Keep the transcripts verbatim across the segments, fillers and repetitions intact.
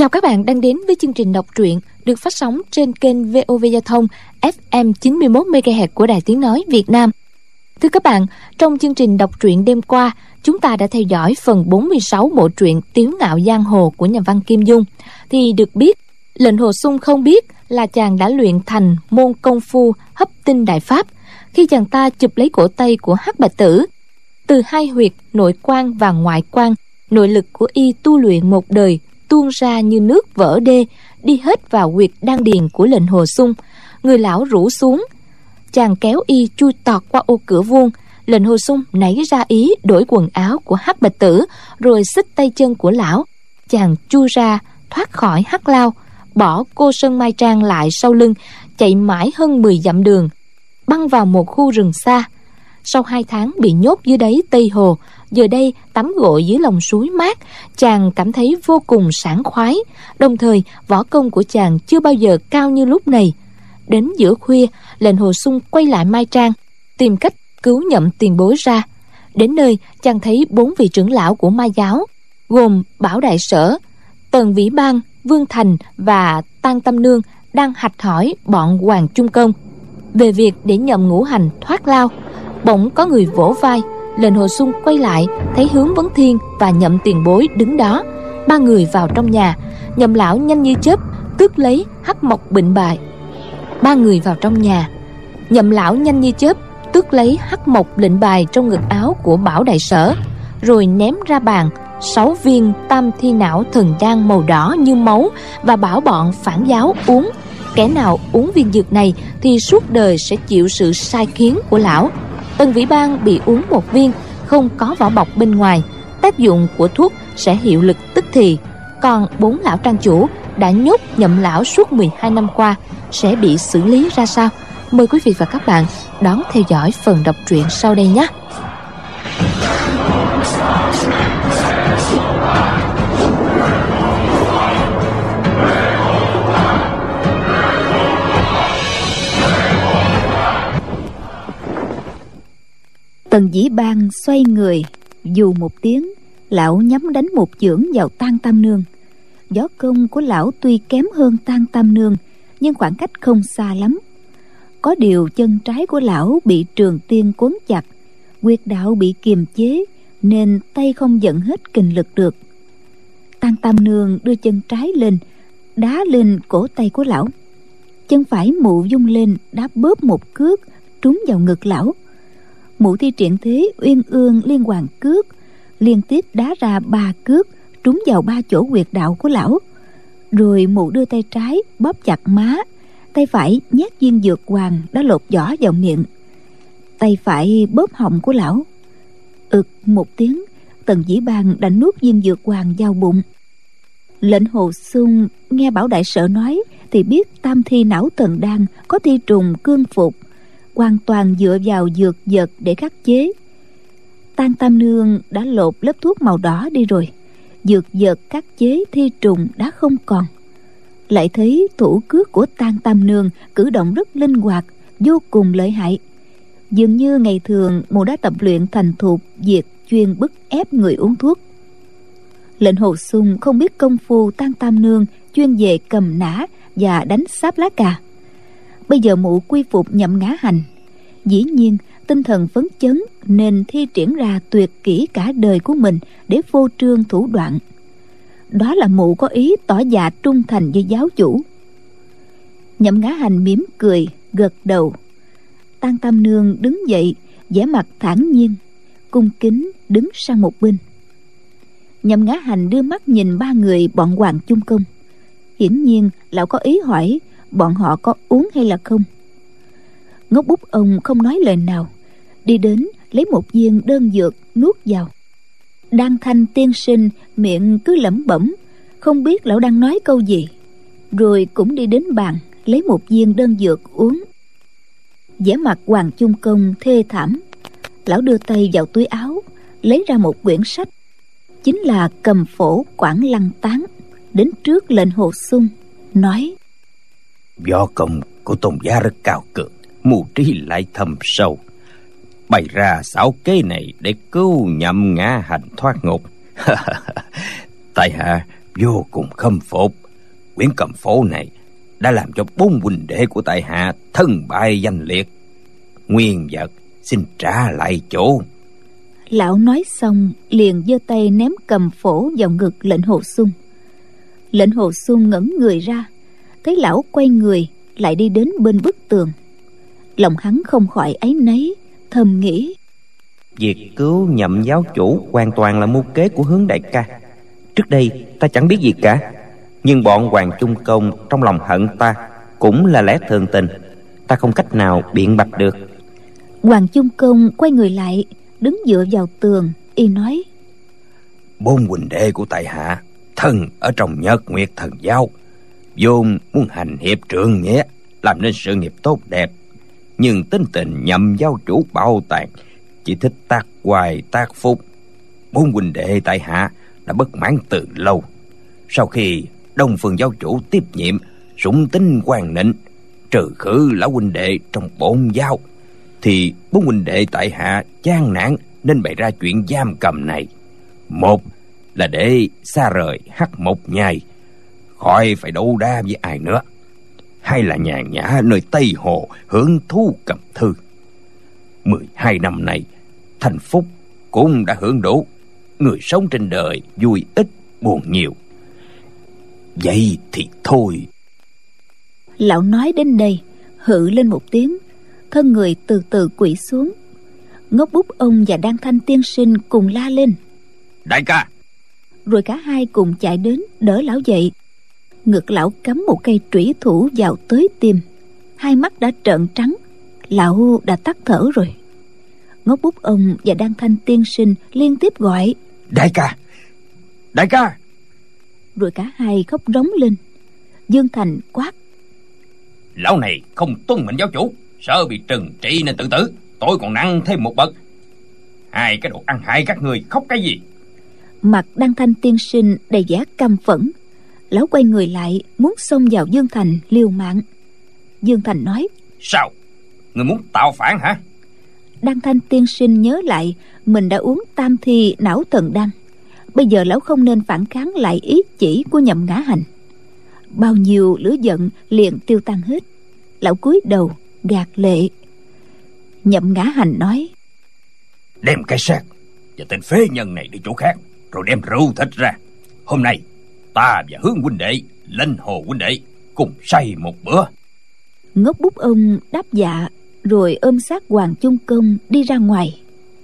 Chào các bạn đang đến với chương trình đọc truyện được phát sóng trên kênh vê o vê Giao thông ép em chín mươi mốt mê ga héc của Đài Tiếng Nói Việt Nam. Thưa các bạn, trong chương trình đọc truyện đêm qua, chúng ta đã theo dõi phần bốn mươi sáu bộ truyện Tiếu Ngạo Giang Hồ của nhà văn Kim Dung. Thì được biết, Lệnh Hồ Xung không biết là chàng đã luyện thành môn công phu hấp tinh đại pháp khi chàng ta chụp lấy cổ tay của Hắc Bạch Tử. Từ hai huyệt nội quan và ngoại quan, nội lực của y tu luyện một đời tuôn ra như nước vỡ đê, đi hết vào huyệt đan điền của Lệnh Hồ Xung. Người lão rũ xuống, chàng kéo y chui tọt qua ô cửa vuông. Lệnh Hồ Xung nảy ra ý đổi quần áo của Hắc Bạch Tử, rồi xích tay chân của lão. Chàng chui ra thoát khỏi hắc lao, bỏ cô Sơn Mai Trang lại sau lưng, chạy mãi hơn mười dặm đường, băng vào một khu rừng xa. Sau hai tháng bị nhốt dưới đáy Tây Hồ, giờ đây tắm gội dưới lòng suối mát, chàng cảm thấy vô cùng sảng khoái. Đồng thời võ công của chàng chưa bao giờ cao như lúc này. Đến giữa khuya, Lệnh Hồ Xung quay lại Mai Trang, tìm cách cứu Nhậm Tiền Bối ra. Đến nơi, chàng thấy bốn vị trưởng lão của Mai giáo, gồm Bảo Đại Sở, Tần Vĩ Bang, Vương Thành và Tăng Tâm Nương đang hạch hỏi bọn Hoàng Trung Công về việc để Nhậm Ngũ Hành thoát lao. Bỗng có người vỗ vai. Lệnh Hồ Xung quay lại, thấy Hướng Vấn Thiên và Nhậm Tiền Bối đứng đó. Ba người vào trong nhà. Nhậm lão nhanh như chớp tước lấy hắc mộc bệnh bài. Ba người vào trong nhà. Nhậm lão nhanh như chớp tước lấy hắc mộc lệnh bài trong ngực áo của Bảo Đại Sở, rồi ném ra bàn sáu viên tam thi não thần đan màu đỏ như máu, và bảo bọn phản giáo uống. Kẻ nào uống viên dược này thì suốt đời sẽ chịu sự sai khiến của lão. Tần Vĩ Bang bị uống một viên, không có vỏ bọc bên ngoài, tác dụng của thuốc sẽ hiệu lực tức thì. Còn bốn lão trang chủ đã nhốt Nhậm lão suốt mười hai năm qua sẽ bị xử lý ra sao? Mời quý vị và các bạn đón theo dõi phần đọc truyện sau đây nhé. Tần Vĩ Bang xoay người, dù một tiếng, lão nhắm đánh một chưởng vào Tăng Tam Nương. Võ công của lão tuy kém hơn Tăng Tam Nương, nhưng khoảng cách không xa lắm. Có điều chân trái của lão bị trường tiên quấn chặt, huyệt đạo bị kiềm chế, nên tay không dẫn hết kình lực được. Tăng Tam Nương đưa chân trái lên, đá lên cổ tay của lão. Chân phải mụ vung lên, đá bóp một cước trúng vào ngực lão. Mụ thi triển thế uyên ương liên hoàn cước, liên tiếp đá ra ba cước trúng vào ba chỗ huyệt đạo của lão. Rồi mụ đưa tay trái bóp chặt má, tay phải nhét viên dược hoàng đã lột vỏ vào miệng. Tay phải bóp họng của lão. Ực một tiếng, Tần Vĩ Bang đã nuốt viên dược hoàng vào bụng. Lệnh Hồ Xung nghe Bảo Đại Sở nói thì biết tam thi não thần đan có thi trùng cương phục, hoàn toàn dựa vào dược vật để khắc chế. Tăng Tam Nương đã lột lớp thuốc màu đỏ đi rồi, dược vật khắc chế thi trùng đã không còn. Lại thấy thủ cước của Tăng Tam Nương cử động rất linh hoạt, vô cùng lợi hại. Dường như ngày thường mụ đã tập luyện thành thục việc chuyên bức ép người uống thuốc. Lệnh Hồ Xung không biết công phu Tăng Tam Nương chuyên về cầm nã và đánh sáp lá cà. Bây giờ mụ quy phục Nhậm Ngã Hành, dĩ nhiên tinh thần phấn chấn nên thi triển ra tuyệt kỹ cả đời của mình để phô trương thủ đoạn. Đó là mụ có ý tỏ dạ trung thành với giáo chủ. Nhậm Ngã Hành mỉm cười gật đầu. Tăng Tam Nương đứng dậy, vẻ mặt thản nhiên, cung kính đứng sang một bên. Nhậm Ngã Hành đưa mắt nhìn ba người bọn Hoàng Trung Công. Hiển nhiên lão có ý hỏi bọn họ có uống hay là không. Ngốc Bút ông không nói lời nào, đi đến lấy một viên đơn dược nuốt vào. Đan Thanh tiên sinh miệng cứ lẩm bẩm, không biết lão đang nói câu gì, rồi cũng đi đến bàn lấy một viên đơn dược uống. vẻ mặt Hoàng Trung Công thê thảm. Lão đưa tay vào túi áo, lấy ra một quyển sách, chính là Cầm Phổ Quảng Lăng Tán, đến trước Lệnh Hồ Xung nói: võ công của tôn giá rất cao cường, mưu trí lại thâm sâu, bày ra xảo kế này để cứu Nhậm Ngã Hành thoát ngục. Tại hạ vô cùng khâm phục. Quyển Cầm Phổ này đã làm cho bốn huynh đệ của tại hạ thân bại danh liệt. Nguyên vật xin trả lại chỗ. Lão nói xong liền giơ tay ném Cầm Phổ vào ngực Lệnh Hồ Xung. Lệnh Hồ Xung ngẩng người ra, thấy lão quay người lại đi đến bên bức tường. Lòng hắn không khỏi áy náy, thầm nghĩ: việc cứu Nhậm giáo chủ hoàn toàn là mưu kế của Hướng đại ca. Trước đây ta chẳng biết gì cả, nhưng bọn Hoàng Chung Công trong lòng hận ta cũng là lẽ thường tình, ta không cách nào biện bạch được. Hoàng Chung Công quay người lại, đứng dựa vào tường, y nói: bốn huynh đệ của tại hạ thân ở trong Nhật Nguyệt Thần Giáo, vốn muốn hành hiệp trượng nghĩa, làm nên sự nghiệp tốt đẹp, nhưng tính tình Nhậm giáo chủ bạo tàn, chỉ thích tác hoài tác phúc. Bốn huynh đệ tại hạ đã bất mãn từ lâu. Sau khi Đông Phương giáo chủ tiếp nhiệm, sủng tính quan nịnh, trừ khử lão huynh đệ trong bổn giáo, thì bốn huynh đệ tại hạ chán nản nên bày ra chuyện giam cầm này. Một là để xa rời Hắc Một Nhai, khỏi phải đấu đá với ai nữa. Hai là nhàn nhã nơi Tây Hồ hưởng thú cầm thư. Mười hai năm nay, thành phúc cũng đã hưởng đủ. Người sống trên đời vui ít buồn nhiều. Vậy thì thôi. Lão nói đến đây, hự lên một tiếng, thân người từ từ quỵ xuống. Ngốc Bút ông và Đan Thanh tiên sinh cùng la lên: đại ca! Rồi cả hai cùng chạy đến đỡ lão dậy. Ngực lão cắm một cây trủy thủ vào tới tim, hai mắt đã trợn trắng, lão đã tắt thở rồi. Ngốc Bút ông và Đan Thanh tiên sinh liên tiếp gọi: đại ca! Đại ca! Rồi cả hai khóc rống lên. Dương Thành quát: lão này không tuân mệnh giáo chủ, sợ bị trừng trị nên tự tử, tôi còn nặng thêm một bậc. Hai cái đồ ăn hại các người khóc cái gì? Mặt Đan Thanh tiên sinh đầy vẻ căm phẫn. Lão quay người lại muốn xông vào Dương Thành liều mạng. Dương Thành nói: sao? Người muốn tạo phản hả? Đan Thanh tiên sinh nhớ lại mình đã uống tam thi não thần đan. Bây giờ lão không nên phản kháng lại ý chỉ của Nhậm Ngã Hành. Bao nhiêu lửa giận liền tiêu tan hết. Lão cúi đầu gạt lệ. Nhậm Ngã Hành nói: đem cái xác và tên phế nhân này đi chỗ khác, rồi đem rượu thịt ra. Hôm nay ta và Hướng huynh đệ, Lệnh Hồ huynh đệ cùng say một bữa. Ngốc Bút ông đáp dạ, rồi ôm xác Hoàng Chung Công đi ra ngoài.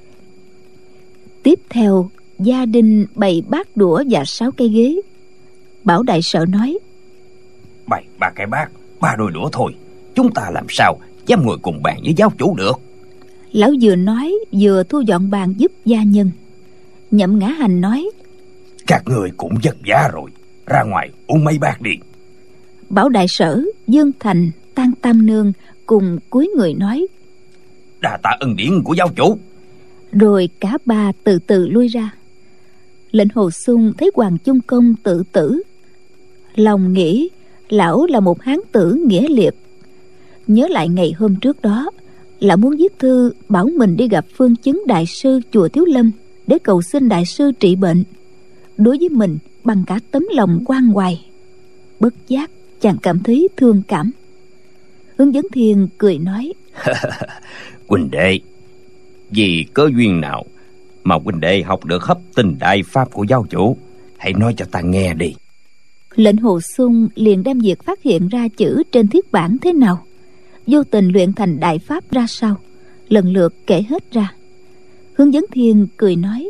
Tiếp theo, gia đình bày bát đũa và sáu cây ghế. Bảo đại sở nói: bày ba cái bát, ba đôi đũa thôi, chúng ta làm sao dám ngồi cùng bàn với giáo chủ được? Lão vừa nói vừa thu dọn bàn giúp gia nhân. Nhậm Ngã Hành nói: các người cũng vất vả rồi, ra ngoài uống mấy bát đi. Bảo đại sở, Dương Thành, Tang Tam Nương cùng cúi người nói: đa tạ ân điển của giáo chủ. Rồi cả ba từ từ lui ra. Lệnh Hồ Xung thấy Hoàng Chung Công tự tử, lòng nghĩ lão là một hán tử nghĩa liệt. Nhớ lại ngày hôm trước đó, lão muốn viết thư bảo mình đi gặp Phương Chứng đại sư chùa Thiếu Lâm để cầu xin đại sư trị bệnh. Đối với mình bằng cả tấm lòng quan hoài, bất giác chàng cảm thấy thương cảm. Hướng Dẫn Thiên cười nói: huynh đệ, vì có duyên nào mà huynh đệ học được hấp tinh đại pháp của giáo chủ? Hãy nói cho ta nghe đi. Lệnh Hồ Xung liền đem việc phát hiện ra chữ trên thiết bản thế nào, vô tình luyện thành đại pháp ra sao, lần lượt kể hết ra. Hướng Dẫn Thiên cười nói: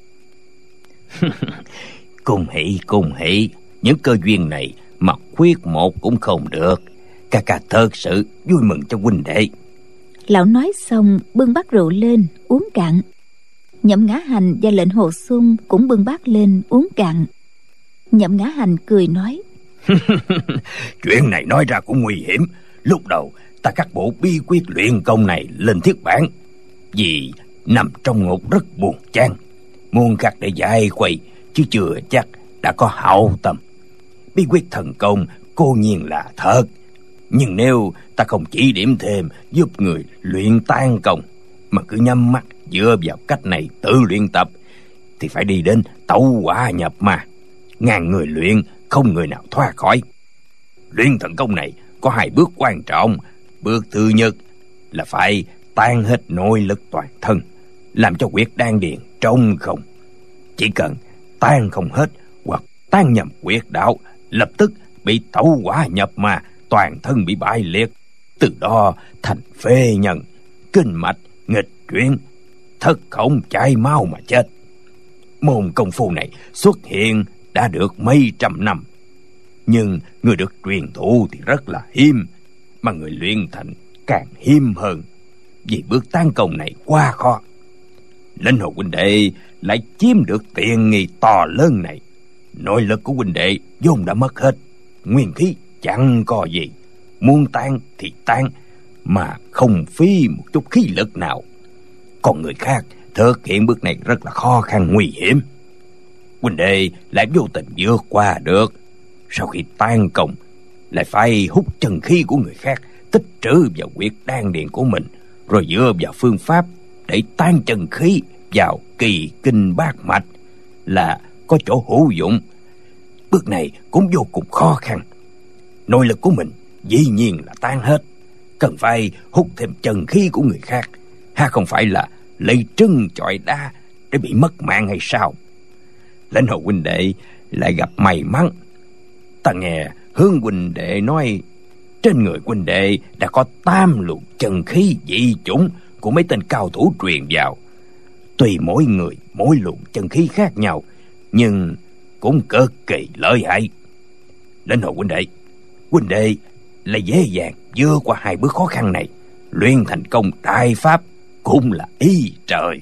cùng hỷ cùng hỷ, những cơ duyên này mà khuyết một cũng không được. Ca ca thật sự vui mừng cho huynh đệ. Lão nói xong bưng bát rượu lên uống cạn. Nhậm Ngã Hành và Lệnh Hồ Xung cũng bưng bát lên uống cạn. Nhậm Ngã Hành cười nói: chuyện này nói ra cũng nguy hiểm. Lúc đầu ta cắt bộ bí quyết luyện công này lên thiết bản, vì nằm trong ngục rất buồn chán, muốn khắc để giải khuây, chứ chưa chắc đã có hảo tâm. Bí quyết thần công cô nhiên là thật, nhưng nếu ta không chỉ điểm thêm giúp người luyện tan công, mà cứ nhắm mắt dựa vào cách này tự luyện tập, thì phải đi đến tẩu hỏa nhập ma, ngàn người luyện không người nào thoát khỏi. Luyện thần công này có hai bước quan trọng. Bước thứ nhất là phải tan hết nội lực toàn thân, làm cho huyệt đan điền trống không. Chỉ cần tan không hết hoặc tan nhầm huyệt đạo, lập tức bị tẩu hỏa nhập ma, toàn thân bị bại liệt, từ đó thành phế nhân, kinh mạch nghịch chuyển, thất khổng chảy máu mà chết. Môn công phu này xuất hiện đã được mấy trăm năm, nhưng người được truyền thụ thì rất là hiếm, mà người luyện thành càng hiếm hơn, vì bước tan công này quá khó. Lãnh Hồ huynh đệ lại chiếm được tiện nghi to lớn này. Nội lực của huynh đệ vốn đã mất hết, nguyên khí chẳng có gì, muốn tan thì tan, mà không phí một chút khí lực nào. Còn người khác thực hiện bước này rất là khó khăn nguy hiểm. Huynh đệ lại vô tình vượt qua được. Sau khi tan công lại phải hút chân khí của người khác, tích trữ vào huyệt đan điền của mình, rồi dựa vào phương pháp để tan chân khí vào kỳ kinh bát mạch là có chỗ hữu dụng. Bước này cũng vô cùng khó khăn. Nội lực của mình dĩ nhiên là tan hết, cần phải hút thêm chân khí của người khác, ha không phải là lấy trứng chọi đá để bị mất mạng hay sao? Lãnh Hồ huynh đệ lại gặp may mắn. Ta nghe Hướng huynh đệ nói trên người huynh đệ đã có tam luồng chân khí dị chủng của mấy tên cao thủ truyền vào. Tùy mỗi người mỗi luồng chân khí khác nhau, nhưng cũng cực kỳ lợi hại. Lãnh Hồ huynh đệ, huynh đệ là dễ dàng vượt qua hai bước khó khăn này, luyện thành công đại pháp cũng là ý trời.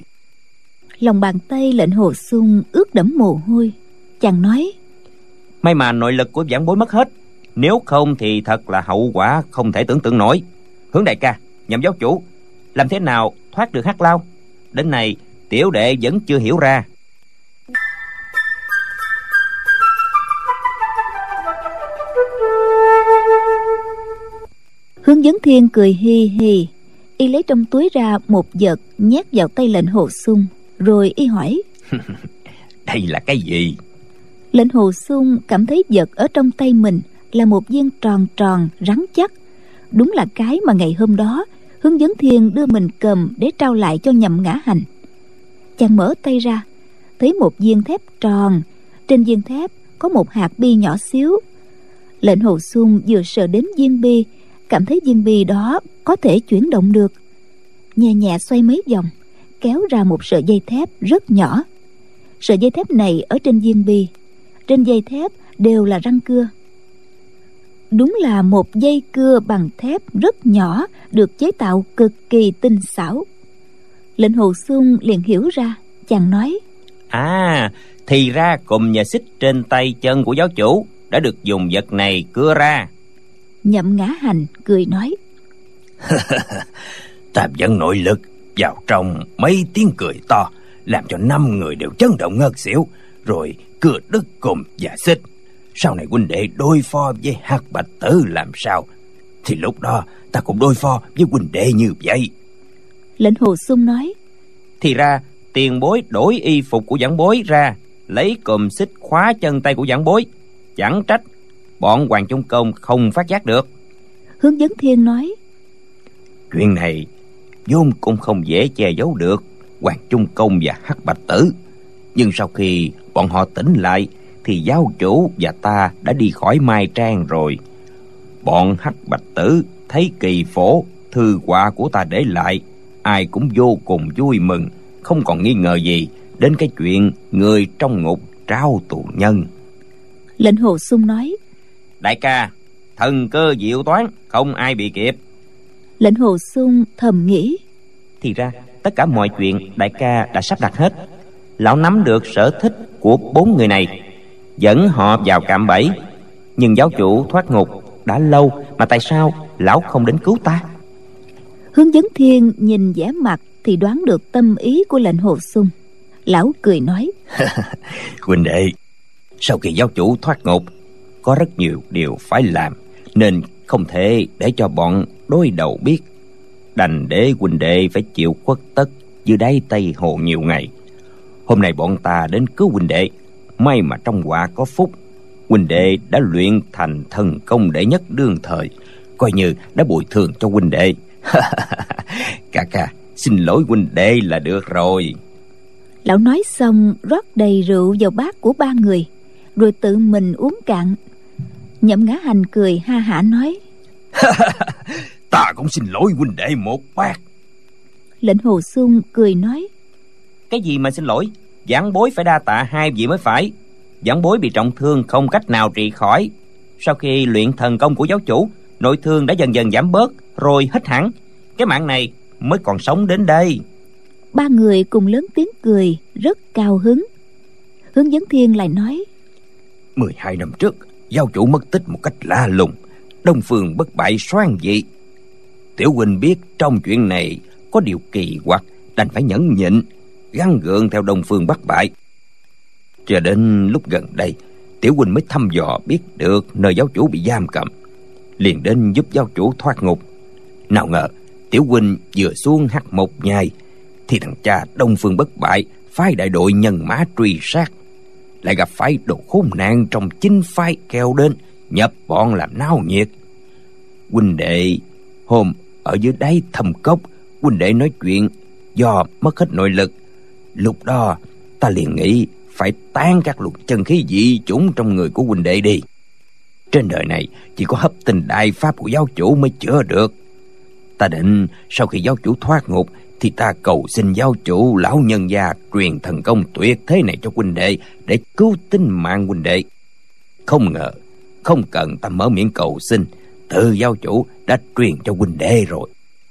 Lòng bàn tay Lệnh Hồ Xung ướt đẫm mồ hôi. Chàng nói: May mà nội lực của vãn bối mất hết, nếu không thì thật là hậu quả không thể tưởng tượng nổi. Hướng đại ca, Nhậm giáo chủ, làm thế nào thoát được Hắc Lao? Đến nay tiểu đệ vẫn chưa hiểu ra. Hướng Vấn Thiên cười hi hi, y lấy trong túi ra một vật nhét vào tay Lệnh Hồ Xung, rồi y hỏi: Đây là cái gì? Lệnh Hồ Xung cảm thấy vật ở trong tay mình là một viên tròn tròn rắn chắc, đúng là cái mà ngày hôm đó Hướng Vấn Thiên đưa mình cầm để trao lại cho Nhậm Ngã Hành. Chàng mở tay ra, thấy một viên thép tròn, trên viên thép có một hạt bi nhỏ xíu. Lệnh Hồ Xung vừa sờ đến viên bi, cảm thấy viên bi đó có thể chuyển động được, nhẹ nhẹ xoay mấy vòng, kéo ra một sợi dây thép rất nhỏ. Sợi dây thép này ở trên viên bi, trên dây thép đều là răng cưa. Đúng là một dây cưa bằng thép rất nhỏ, được chế tạo cực kỳ tinh xảo. Lệnh Hồ Xung liền hiểu ra, chàng nói: À, thì ra cùm và xích trên tay chân của giáo chủ đã được dùng vật này cưa ra. Nhậm Ngã Hành cười nói: Ta dẫn nội lực vào trong mấy tiếng cười to, làm cho năm người đều chấn động ngất xỉu, rồi cưa đứt cùm và xích. Sau này huynh đệ đối phó với Hắc Bạch Tử làm sao, thì lúc đó ta cũng đối phó với huynh đệ như vậy. Lệnh Hồ Xung nói: Thì ra tiền bối đổi y phục của vãn bối ra, lấy cùm xích khóa chân tay của vãn bối, chẳng trách bọn Hoàng Trung Công không phát giác được. Hướng Vấn Thiên nói: Chuyện này vốn cũng không dễ che giấu được Hoàng Trung Công và Hắc Bạch Tử, nhưng sau khi bọn họ tỉnh lại thì giáo chủ và ta đã đi khỏi Mai Trang rồi. Bọn Hắc Bạch Tử thấy kỳ phổ thư họa của ta để lại, ai cũng vô cùng vui mừng, không còn nghi ngờ gì đến cái chuyện người trong ngục trao tù nhân. Lệnh Hồ Xung nói: Đại ca, thần cơ diệu toán, không ai bị kịp. Lệnh Hồ Xung thầm nghĩ: Thì ra tất cả mọi chuyện đại ca đã sắp đặt hết. Lão nắm được sở thích của bốn người này, dẫn họ vào cạm bẫy. Nhưng giáo chủ thoát ngục đã lâu, mà tại sao lão không đến cứu ta? Hướng Vấn Thiên nhìn vẻ mặt thì đoán được tâm ý của Lệnh Hồ Xung. Lão cười nói: Huynh đệ, sau khi giáo chủ thoát ngục, có rất nhiều điều phải làm, nên không thể để cho bọn đối đầu biết. Đành để huynh đệ phải chịu khuất tất dưới đáy Tây Hồ nhiều ngày. Hôm nay bọn ta đến cứu huynh đệ, may mà trong họa có phúc, huynh đệ đã luyện thành thần công đệ nhất đương thời, coi như đã bồi thường cho huynh đệ. Ca ca, xin lỗi huynh đệ là được rồi. Lão nói xong rót đầy rượu vào bát của ba người, rồi tự mình uống cạn. Nhậm Ngã Hành cười ha hả nói: Ta cũng xin lỗi huynh đệ một bát. Lệnh Hồ Xung cười nói: Cái gì mà xin lỗi, giảng bối phải đa tạ hai vị mới phải. Giảng bối bị trọng thương không cách nào trị khỏi. Sau khi luyện thần công của giáo chủ, nội thương đã dần dần giảm bớt, rồi hết hẳn. Cái mạng này mới còn sống đến đây. Ba người cùng lớn tiếng cười, rất cao hứng. Hướng Vấn Thiên lại nói: Mười hai năm trước, giáo chủ mất tích một cách lạ lùng, Đông Phương Bất Bại soan dị. Tiểu huynh biết trong chuyện này có điều kỳ quặc, đành phải nhẫn nhịn, gắng gượng theo Đông Phương Bất Bại. Cho đến lúc gần đây, tiểu huynh mới thăm dò biết được nơi giáo chủ bị giam cầm, liền đến giúp giáo chủ thoát ngục. Nào ngờ tiểu huynh vừa xuống Hắc Mộc Nhai thì thằng cha Đông Phương Bất Bại phái đại đội nhân mã truy sát, lại gặp phải đồ khốn nạn trong chính phái kéo đến nhập bọn làm náo nhiệt. Huynh đệ hôm ở dưới đáy thâm cốc, huynh đệ nói chuyện do mất hết nội lực. Lúc đó ta liền nghĩ phải tán các luồng chân khí dị chủng trong người của huynh đệ đi. Trên đời này chỉ có hấp tinh đại pháp của giáo chủ mới chữa được. Ta định sau khi giáo chủ thoát ngục thì ta cầu xin giáo chủ lão nhân gia truyền thần công tuyệt thế này cho huynh đệ để cứu tính mạng huynh đệ. Không ngờ không cần ta mở miệng cầu xin, tự giáo chủ đã truyền cho huynh đệ rồi.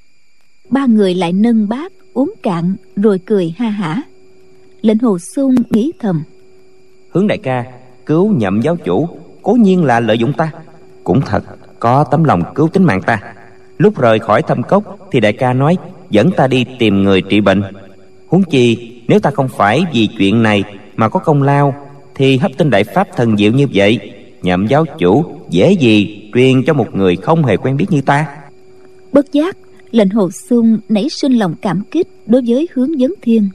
Ba người lại nâng bát uống cạn rồi cười ha hả. Lệnh Hồ Xung nghĩ thầm: Hướng đại ca cứu Nhậm giáo chủ cố nhiên là lợi dụng ta, cũng thật có tấm lòng cứu tính mạng ta. Lúc rời khỏi thâm cốc thì đại ca nói dẫn ta đi tìm người trị bệnh. Huống chi nếu ta không phải vì chuyện này mà có công lao, thì hấp tinh đại pháp thần diệu như vậy, Nhậm giáo chủ dễ gì truyền cho một người không hề quen biết như ta. Bất giác Lệnh Hồ Xung nảy sinh lòng cảm kích đối với Hướng Vấn Thiên.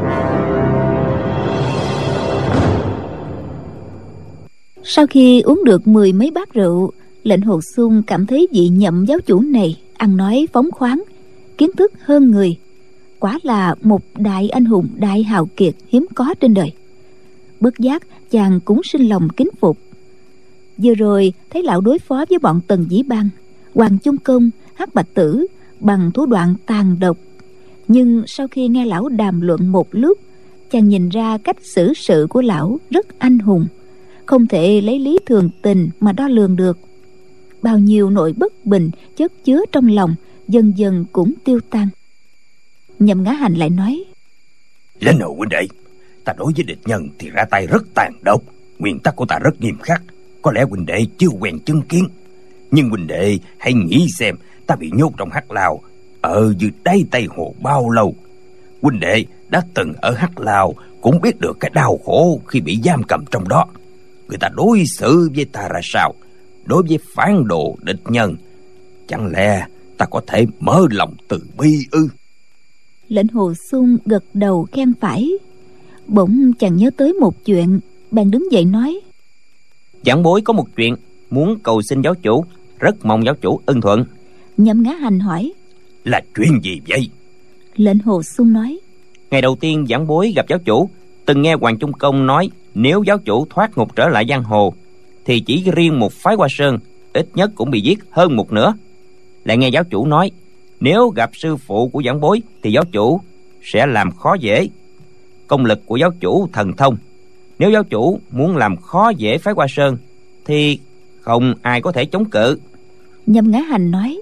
Sau khi uống được mười mấy bát rượu, Lệnh Hồ Xung cảm thấy vị Nhậm giáo chủ này ăn nói phóng khoáng, kiến thức hơn người, quả là một đại anh hùng đại hào kiệt hiếm có trên đời. Bất giác chàng cũng sinh lòng kính phục. Vừa rồi thấy lão đối phó với bọn Tần Dĩ Bang, Hoàng Chung Công, Hắc Bạch Tử bằng thủ đoạn tàn độc, nhưng sau khi nghe lão đàm luận một lúc, chàng nhìn ra cách xử sự của lão rất anh hùng, không thể lấy lý thường tình mà đo lường được. Bao nhiêu nỗi bất bình chất chứa trong lòng dần dần cũng tiêu tan. Nhậm Ngã Hành lại nói: Lên hồ huynh đệ, ta đối với địch nhân thì ra tay rất tàn độc, nguyên tắc của ta rất nghiêm khắc. Có lẽ huynh đệ chưa quen chứng kiến, nhưng huynh đệ hãy nghĩ xem ta bị nhốt trong Hắc Lao ở dưới đáy Tây Hồ bao lâu. Huynh đệ đã từng ở Hắc Lao cũng biết được cái đau khổ khi bị giam cầm trong đó. Người ta đối xử với ta ra sao? Đối với phản đồ địch nhân, chẳng lẽ ta có thể mở lòng từ bi ư? Lệnh Hồ Xung gật đầu khen phải. Bỗng chàng nhớ tới một chuyện, bèn đứng dậy nói: Giảng bối có một chuyện muốn cầu xin giáo chủ, rất mong giáo chủ ưng thuận. Nhậm Ngã Hành hỏi: Là chuyện gì vậy? Lệnh Hồ Xung nói: Ngày đầu tiên giảng bối gặp giáo chủ, từng nghe Hoàng Trung Công nói nếu giáo chủ thoát ngục trở lại giang hồ thì chỉ riêng một phái Hoa Sơn ít nhất cũng bị giết hơn một nửa. Lại nghe giáo chủ nói nếu gặp sư phụ của giảng bối thì giáo chủ sẽ làm khó dễ. Công lực của giáo chủ thần thông, nếu giáo chủ muốn làm khó dễ phái Hoa Sơn thì không ai có thể chống cự. Nhậm Ngã Hành nói: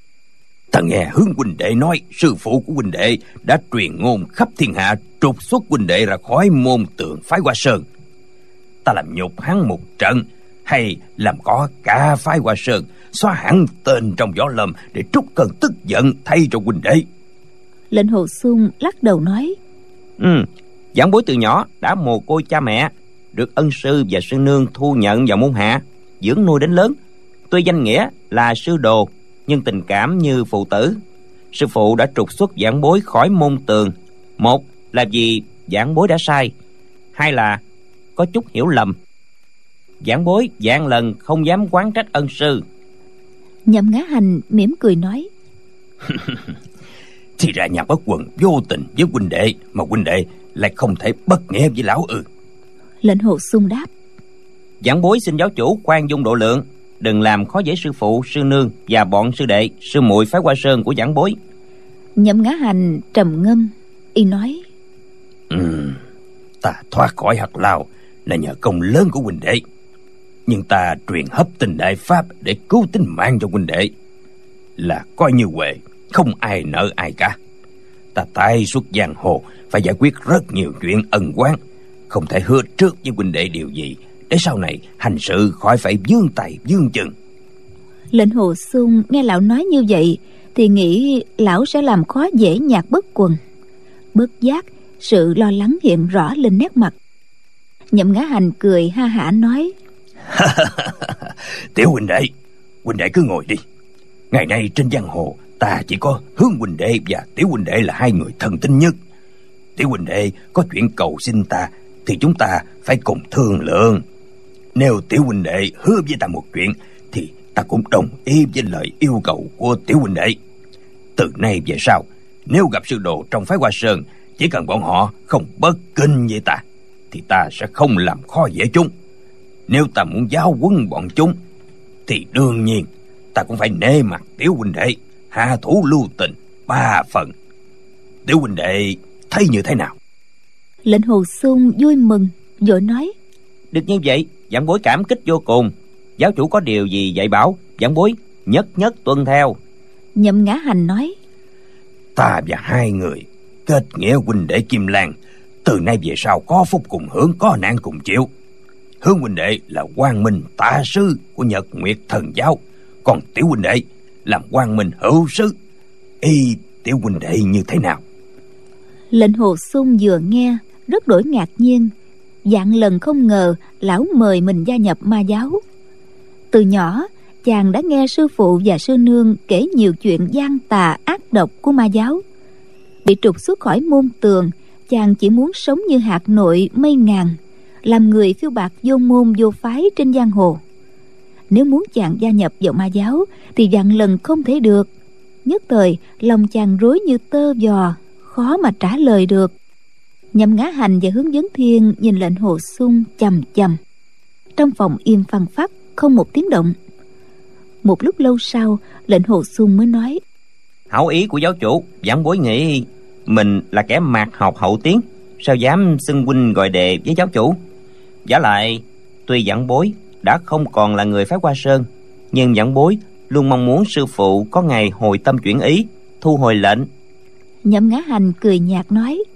Ta nghe Hướng huynh đệ nói sư phụ của huynh đệ đã truyền ngôn khắp thiên hạ trục xuất huynh đệ ra khỏi môn tượng phái Hoa Sơn. Ta làm nhục hắn một trận, hay làm có cả phái Hoa Sơn, xóa hẳn tên trong võ lâm để trút cơn tức giận thay cho huynh đệ. Lệnh Hồ Xung lắc đầu nói: Ừ, giảng bối từ nhỏ đã mồ côi cha mẹ, được ân sư và sư nương thu nhận vào môn hạ, dưỡng nuôi đến lớn. Tuy danh nghĩa là sư đồ, nhưng tình cảm như phụ tử. Sư phụ đã trục xuất giảng bối khỏi môn tường. Một là vì giảng bối đã sai, hai là có chút hiểu lầm. Vãn bối vạn lần không dám oán trách ân sư. Nhậm Ngã Hành mỉm cười nói: Thì ra nhà Bất Quần vô tình với huynh đệ, mà huynh đệ lại không thể bất nghĩa với lão ư? Lệnh Hồ Xung đáp: Vãn bối xin giáo chủ khoan dung độ lượng, đừng làm khó dễ sư phụ, sư nương và bọn sư đệ, sư muội phái Hoa Sơn của vãn bối. Nhậm Ngã Hành trầm ngâm, y nói: Ừ, ta thoát khỏi Hắc Lao là nhờ công lớn của huynh đệ, nhưng ta truyền hấp tình đại pháp để cứu tính mạng cho huynh đệ là coi như huệ, không ai nợ ai cả. Ta tái xuất giang hồ phải giải quyết rất nhiều chuyện ân oán, không thể hứa trước với huynh đệ điều gì để sau này hành sự khỏi phải vướng tay vướng chân. Lệnh Hồ Xung nghe lão nói như vậy thì nghĩ lão sẽ làm khó dễ Nhạc Bất Quần. Bất giác sự lo lắng hiện rõ lên nét mặt. Nhậm Ngã Hành cười ha hả nói: Tiểu huynh đệ, huynh đệ cứ ngồi đi. Ngày nay trên giang hồ ta chỉ có Hướng huynh đệ và Tiểu huynh đệ là hai người thân tín nhất. Tiểu huynh đệ có chuyện cầu xin ta thì chúng ta phải cùng thương lượng. Nếu Tiểu huynh đệ hứa với ta một chuyện thì ta cũng đồng ý với lời yêu cầu của Tiểu huynh đệ. Từ nay về sau, nếu gặp sư đồ trong phái Hoa Sơn, chỉ cần bọn họ không bất kính với ta thì ta sẽ không làm khó dễ chúng. Nếu ta muốn giáo huấn bọn chúng thì đương nhiên ta cũng phải nể mặt Tiểu huynh đệ, hạ thủ lưu tình ba phần. Tiểu huynh đệ thấy như thế nào? Lệnh Hồ Xung vui mừng vội nói: Được như vậy, vãn bối cảm kích vô cùng. Giáo chủ có điều gì dạy bảo, vãn bối nhất nhất tuân theo. Nhậm Ngã Hành nói: Ta và hai người kết nghĩa huynh đệ Kim Lan, từ nay về sau có phúc cùng hưởng, có nạn cùng chịu. Hướng huynh đệ là Quang Minh Tạ Sư của Nhật Nguyệt Thần Giáo, còn Tiểu huynh đệ làm Quang Minh Hữu Sư. Y Tiểu huynh đệ như thế nào? Lệnh Hồ Xung vừa nghe rất đổi ngạc nhiên, vạn lần không ngờ lão mời mình gia nhập ma giáo. Từ nhỏ chàng đã nghe sư phụ và sư nương kể nhiều chuyện gian tà ác độc của ma giáo. Bị trục xuất khỏi môn tường, chàng chỉ muốn sống như hạt nội mây ngàn, làm người phiêu bạt vô môn vô phái trên giang hồ. Nếu muốn chàng gia nhập vào ma giáo thì vạn lần không thể được. Nhất thời lòng chàng rối như tơ vò, khó mà trả lời được. Nhậm Ngã Hành và Hướng Vấn Thiên nhìn Lệnh Hồ Xung chằm chằm. Trong phòng im phăng phắc, không một tiếng động. Một lúc lâu sau, Lệnh Hồ Xung mới nói: Hảo ý của giáo chủ, vãn bối nghĩ mình là kẻ mạt học hậu tiến, sao dám xưng huynh gọi đệ với giáo chủ. Vả lại, tuy vãn bối đã không còn là người phái Hoa Sơn, nhưng vãn bối luôn mong muốn sư phụ có ngày hồi tâm chuyển ý, thu hồi lệnh. Nhậm Ngã Hành cười nhạt nói: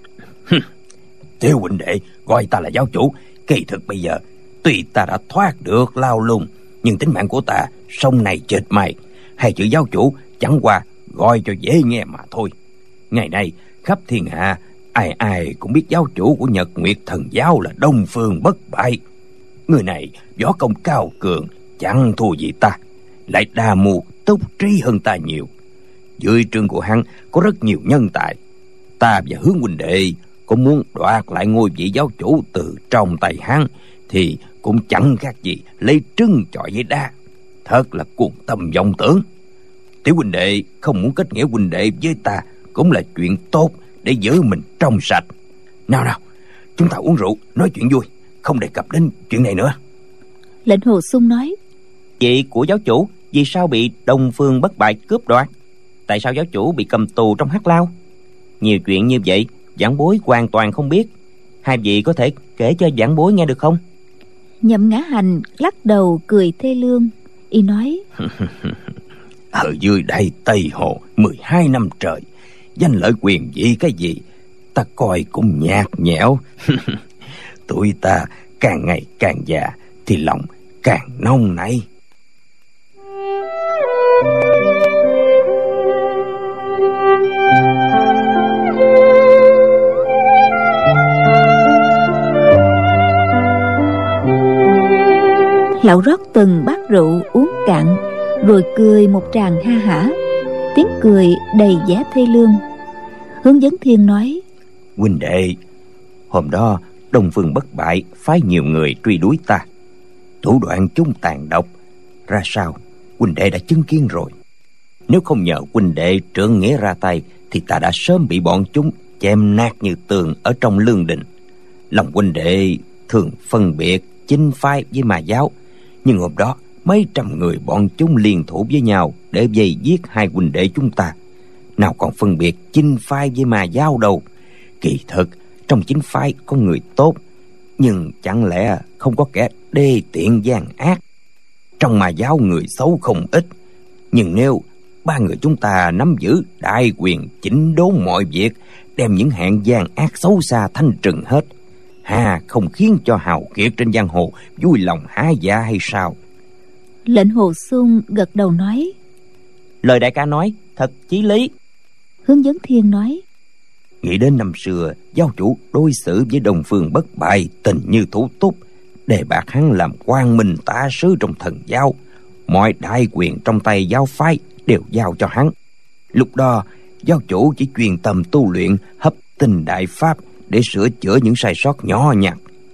Tiểu huynh đệ gọi ta là giáo chủ, kỳ thực bây giờ tuy ta đã thoát được lao lung, nhưng tính mạng của ta sông này chết mai. Hai chữ giáo chủ chẳng qua gọi cho dễ nghe mà thôi. Ngày nay khắp thiên hạ ai ai cũng biết giáo chủ của Nhật Nguyệt Thần Giáo là Đông Phương Bất Bại. Người này võ công cao cường, chẳng thua gì ta, lại đa mưu túc trí hơn ta nhiều. Dưới trướng của hắn có rất nhiều nhân tài. Ta và Hướng huynh đệ có muốn đoạt lại ngôi vị giáo chủ từ trong tay hắn thì cũng chẳng khác gì lấy trứng chọi với đá. Thật là cuồng tâm vọng tưởng. Tiểu huynh đệ không muốn kết nghĩa huynh đệ với ta cũng là chuyện tốt để giữ mình trong sạch. Nào nào, chúng ta uống rượu nói chuyện vui, không đề cập đến chuyện này nữa. Lệnh Hồ Xung nói: Vị của giáo chủ vì sao bị Đông Phương Bất Bại cướp đoạt? Tại sao giáo chủ bị cầm tù trong Hắc Lao? Nhiều chuyện như vậy vãn bối hoàn toàn không biết. Hai vị có thể kể cho vãn bối nghe được không? Nhậm Ngã Hành lắc đầu cười thê lương, y nói: Ở dưới đây Tây Hồ mười hai năm trời, danh lợi quyền vị cái gì ta coi cũng nhạt nhẽo. Tuổi ta càng ngày càng già thì lòng càng nông nảy. Lão rót từng bát rượu uống cạn, rồi cười một tràng ha hả, tiếng cười đầy vẻ thê lương. Hướng Vấn Thiên nói: Huynh đệ, hôm đó Đông Phương Bất Bại phái nhiều người truy đuổi ta. Thủ đoạn chúng tàn độc ra sao huynh đệ đã chứng kiến rồi. Nếu không nhờ huynh đệ trượng nghĩa ra tay thì ta đã sớm bị bọn chúng chém nát như tường ở trong lương đình. Lòng huynh đệ thường phân biệt chính phái với ma giáo, nhưng hôm đó mấy trăm người bọn chúng liên thủ với nhau để vây giết hai huynh đệ chúng ta, nào còn phân biệt chính phái với ma giáo đâu. Kỳ thực trong chính phái có người tốt, nhưng chẳng lẽ không có kẻ đê tiện gian ác. Trong ma giáo người xấu không ít, nhưng nếu ba người chúng ta nắm giữ đại quyền chỉnh đốn mọi việc, đem những hạng gian ác xấu xa thanh trừng hết, hà không khiến cho hào kiệt trên giang hồ vui lòng há dạ hay sao? Lệnh Hồ Xung gật đầu nói: Lời đại ca nói thật chí lý. Hướng Dẫn Thiên nói: Nghĩ đến năm xưa giáo chủ đối xử với Đông Phương Bất Bại tình như thủ túc, đề bạt hắn làm quang minh tả sứ trong thần giáo, mọi đại quyền trong tay giáo phái đều giao cho hắn. Lúc đó giáo chủ chỉ chuyên tâm tu luyện hấp tinh đại pháp để sửa chữa những sai sót nhỏ nhặt,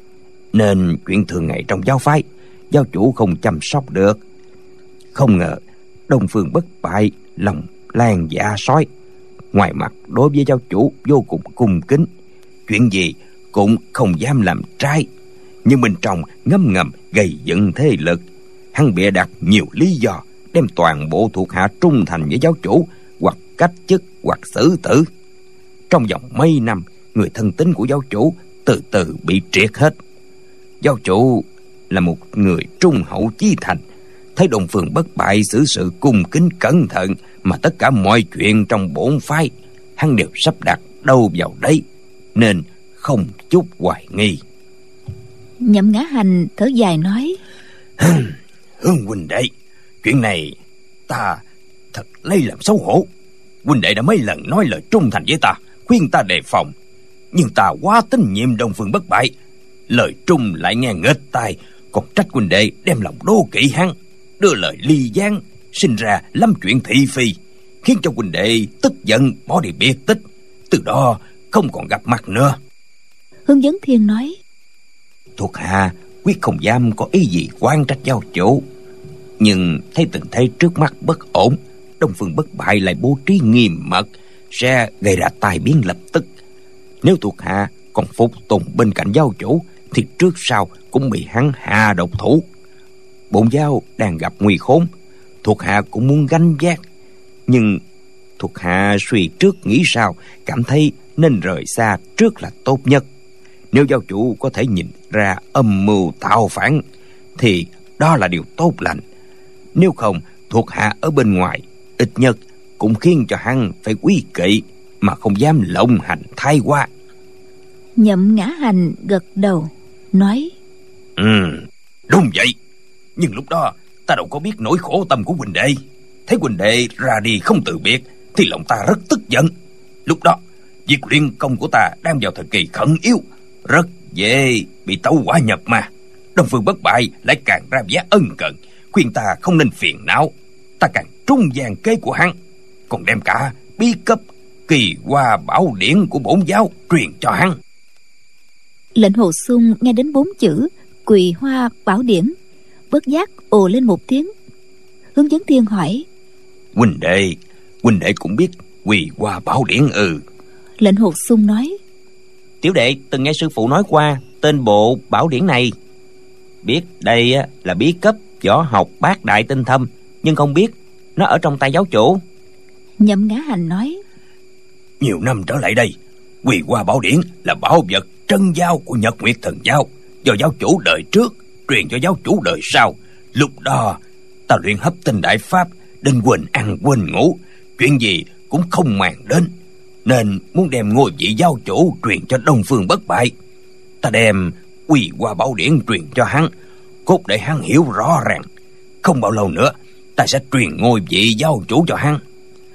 nên chuyện thường ngày trong giáo phái giáo chủ không chăm sóc được. Không ngờ Đông Phương Bất Bại lòng lan dạ sói, ngoài mặt đối với giáo chủ vô cùng cung kính, chuyện gì cũng không dám làm trái, nhưng bên trong ngấm ngầm gây dựng thế lực. Hắn bịa đặt nhiều lý do đem toàn bộ thuộc hạ trung thành với giáo chủ, hoặc cách chức hoặc xử tử. Trong vòng mấy năm, người thân tín của giáo chủ từ từ bị triệt hết. Giáo chủ là một người trung hậu chí thành, thấy Đông Phương Bất Bại xử sự cung kính cẩn thận, mà tất cả mọi chuyện trong bổn phái hắn đều sắp đặt đâu vào đấy, nên không chút hoài nghi. Nhậm Ngã Hành thở dài nói: Hương huynh đệ, chuyện này ta thật lấy làm xấu hổ. Huynh đệ đã mấy lần nói lời trung thành với ta, khuyên ta đề phòng, nhưng ta quá tín nhiệm Đông Phương Bất Bại, lời trung lại nghe nghịch tai, còn trách huynh đệ đem lòng đố kỵ hắn, đưa lời ly gián, sinh ra lắm chuyện thị phi, khiến cho huynh đệ tức giận bỏ đi biệt tích, từ đó không còn gặp mặt nữa. Hướng Dẫn Thiên nói: Thuộc hạ quyết không dám có ý gì oán trách giáo chủ, nhưng thấy tình thế trước mắt bất ổn, Đông Phương Bất Bại lại bố trí nghiêm mật, sẽ gây ra tai biến lập tức. Nếu thuộc hạ còn phục tùng bên cạnh giáo chủ thì trước sau cũng bị hắn hạ độc thủ. Bổn giáo đang gặp nguy khốn, thuộc hạ cũng muốn gánh vác, nhưng thuộc hạ suy trước nghĩ sau, cảm thấy nên rời xa trước là tốt nhất. Nếu giáo chủ có thể nhìn ra âm mưu tạo phản thì đó là điều tốt lành, nếu không thuộc hạ ở bên ngoài ít nhất cũng khiến cho hắn phải quý kỵ, mà không dám lộng hành thái quá. Nhậm Ngã Hành gật đầu nói: Ừ, đúng vậy. Nhưng lúc đó ta đâu có biết nỗi khổ tâm của huynh đệ. Thấy huynh đệ ra đi không từ biệt thì lòng ta rất tức giận. Lúc đó việc luyện công của ta đang vào thời kỳ khẩn yếu, rất dễ bị tẩu hỏa nhập ma. Đông Phương Bất Bại lại càng ra vẻ ân cần, khuyên ta không nên phiền não. Ta càng trung gian kế của hắn, còn đem cả bí cấp Kỳ Hoa Bảo Điển của bổn giáo truyền cho hắn. Lệnh Hồ Xung nghe đến bốn chữ Kỳ Hoa Bảo Điển, bất giác ồ lên một tiếng. Hướng Dẫn Thiên hỏi: Huynh đệ, huynh đệ cũng biết Kỳ Hoa Bảo Điển ư? Lệnh Hồ Xung nói: Tiểu đệ từng nghe sư phụ nói qua tên bộ bảo điển này. Biết đây là bí cấp võ học bát đại tinh thâm, nhưng không biết nó ở trong tay giáo chủ. Nhậm Ngã Hành nói: Nhiều năm trở lại đây, Kỳ Hoa Bảo Điển là bảo vật trân giao của Nhật Nguyệt Thần Giáo, do giáo chủ đời trước truyền cho giáo chủ đời sau. Lúc đó ta luyện hấp tinh đại pháp đến quên ăn quên ngủ, chuyện gì cũng không màng đến, nên muốn đem ngôi vị giáo chủ truyền cho Đông Phương Bất Bại. Ta đem Kỳ Hoa Bảo Điển truyền cho hắn, cốt để hắn hiểu rõ ràng. Không bao lâu nữa ta sẽ truyền ngôi vị giáo chủ cho hắn.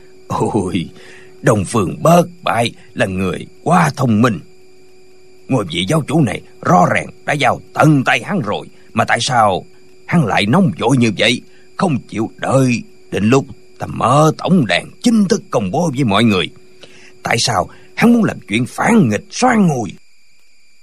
Ôi, Đông Phương Bất Bại là người quá thông minh. Ngôi vị giáo chủ này rõ ràng đã vào tận tay hắn rồi, mà tại sao hắn lại nóng vội như vậy, không chịu đợi đến lúc ta mở tổng đàn chính thức công bố với mọi người? Tại sao hắn muốn làm chuyện phản nghịch xoan ngồi?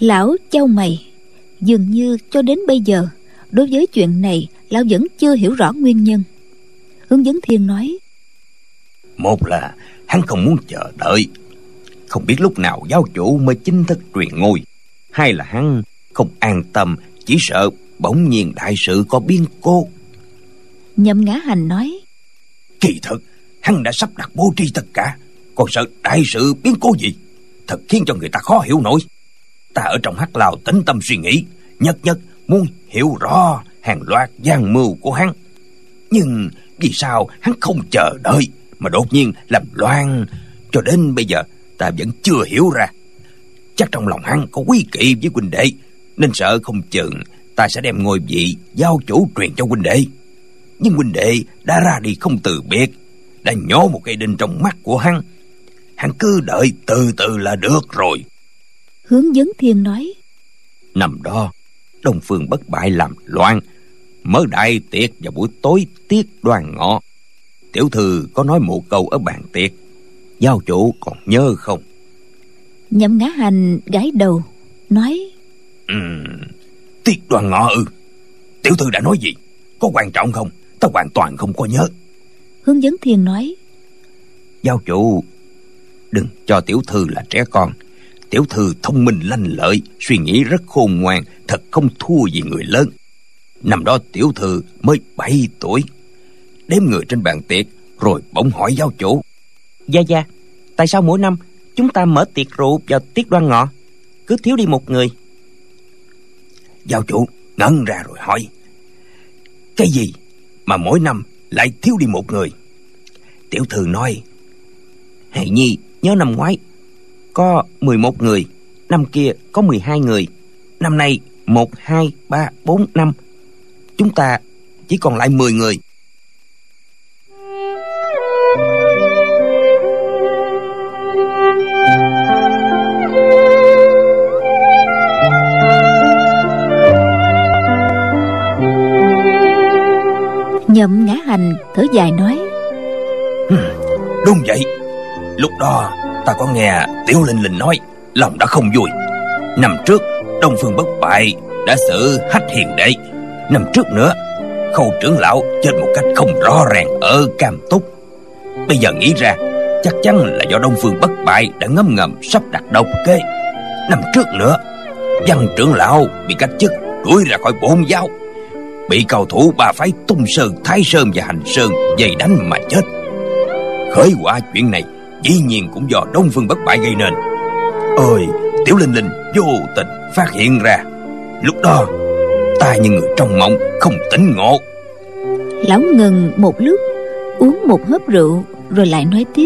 Lão chau mày. Dường như cho đến bây giờ, đối với chuyện này lão vẫn chưa hiểu rõ nguyên nhân. Hướng Dẫn Thiên nói: Một là hắn không muốn chờ đợi, không biết lúc nào giáo chủ mới chính thức truyền ngôi. Hai là hắn không an tâm, chỉ sợ bỗng nhiên đại sự có biến cố. Nhậm Ngã Hành nói: Kỳ thực hắn đã sắp đặt bố trí tất cả, còn sợ đại sự biến cố gì? Thật khiến cho người ta khó hiểu nổi. Ta ở trong Hắc Lao tĩnh tâm suy nghĩ, nhất nhất muốn hiểu rõ hàng loạt gian mưu của hắn. Nhưng vì sao hắn không chờ đợi mà đột nhiên làm loạn? Cho đến bây giờ ta vẫn chưa hiểu ra. Chắc trong lòng hắn có quý kỵ với huynh đệ, nên sợ không chừng ta sẽ đem ngôi vị giáo chủ truyền cho huynh đệ. Nhưng huynh đệ đã ra đi không từ biệt, đã nhổ một cây đinh trong mắt của hắn. Hắn cứ đợi từ từ là được rồi. Hướng Dẫn Thiên nói: Năm đó Đông Phương Bất Bại làm loạn, mở đại tiệc vào buổi tối tiết Đoan Ngọ. Tiểu thư có nói một câu ở bàn tiệc, giáo chủ còn nhớ không? Nhậm Ngã Hành gãi đầu nói: Ừm, tiết Đoan Ngọ ư? Tiểu thư đã nói gì? Có quan trọng không? Ta hoàn toàn không có nhớ. Hướng Dẫn Thiên nói: Giáo chủ đừng cho tiểu thư là trẻ con. Tiểu thư thông minh lanh lợi, suy nghĩ rất khôn ngoan, thật không thua gì người lớn. Năm đó tiểu thư mới bảy tuổi. Đếm người trên bàn tiệc rồi bỗng hỏi giáo chủ: Gia Gia, tại sao mỗi năm chúng ta mở tiệc rượu vào tiết Đoan Ngọ cứ thiếu đi một người? Giáo chủ ngẩn ra rồi hỏi: Cái gì mà mỗi năm lại thiếu đi một người? Tiểu thư nói: Hài nhi nhớ năm ngoái có mười một người, năm kia có mười hai người, năm nay một, hai, ba, bốn, năm, chúng ta chỉ còn lại mười người. Nhậm Ngã Hành thở dài nói: Đúng vậy. Lúc đó ta có nghe Tiểu Linh Linh nói, lòng đã không vui. Năm trước Đông Phương Bất Bại đã xử Hách Hiền Đệ. Năm trước nữa Khâu trưởng lão chết một cách không rõ ràng ở Cam Túc. Bây giờ nghĩ ra chắc chắn là do Đông Phương Bất Bại đã ngấm ngầm sắp đặt độc kế. Năm trước nữa Văn trưởng lão bị cách chức, đuổi ra khỏi bổn giáo, bị cầu thủ ba phái Tung Sơn, Thái Sơn và Hành Sơn dày đánh mà chết. Khởi quả chuyện này dĩ nhiên cũng do Đông Phương Bất Bại gây nên. Ôi, Tiểu Linh Linh vô tình phát hiện ra. Lúc đó ta như người trong mộng, không tỉnh ngộ. Lão ngừng một lúc, uống một hớp rượu rồi lại nói tiếp: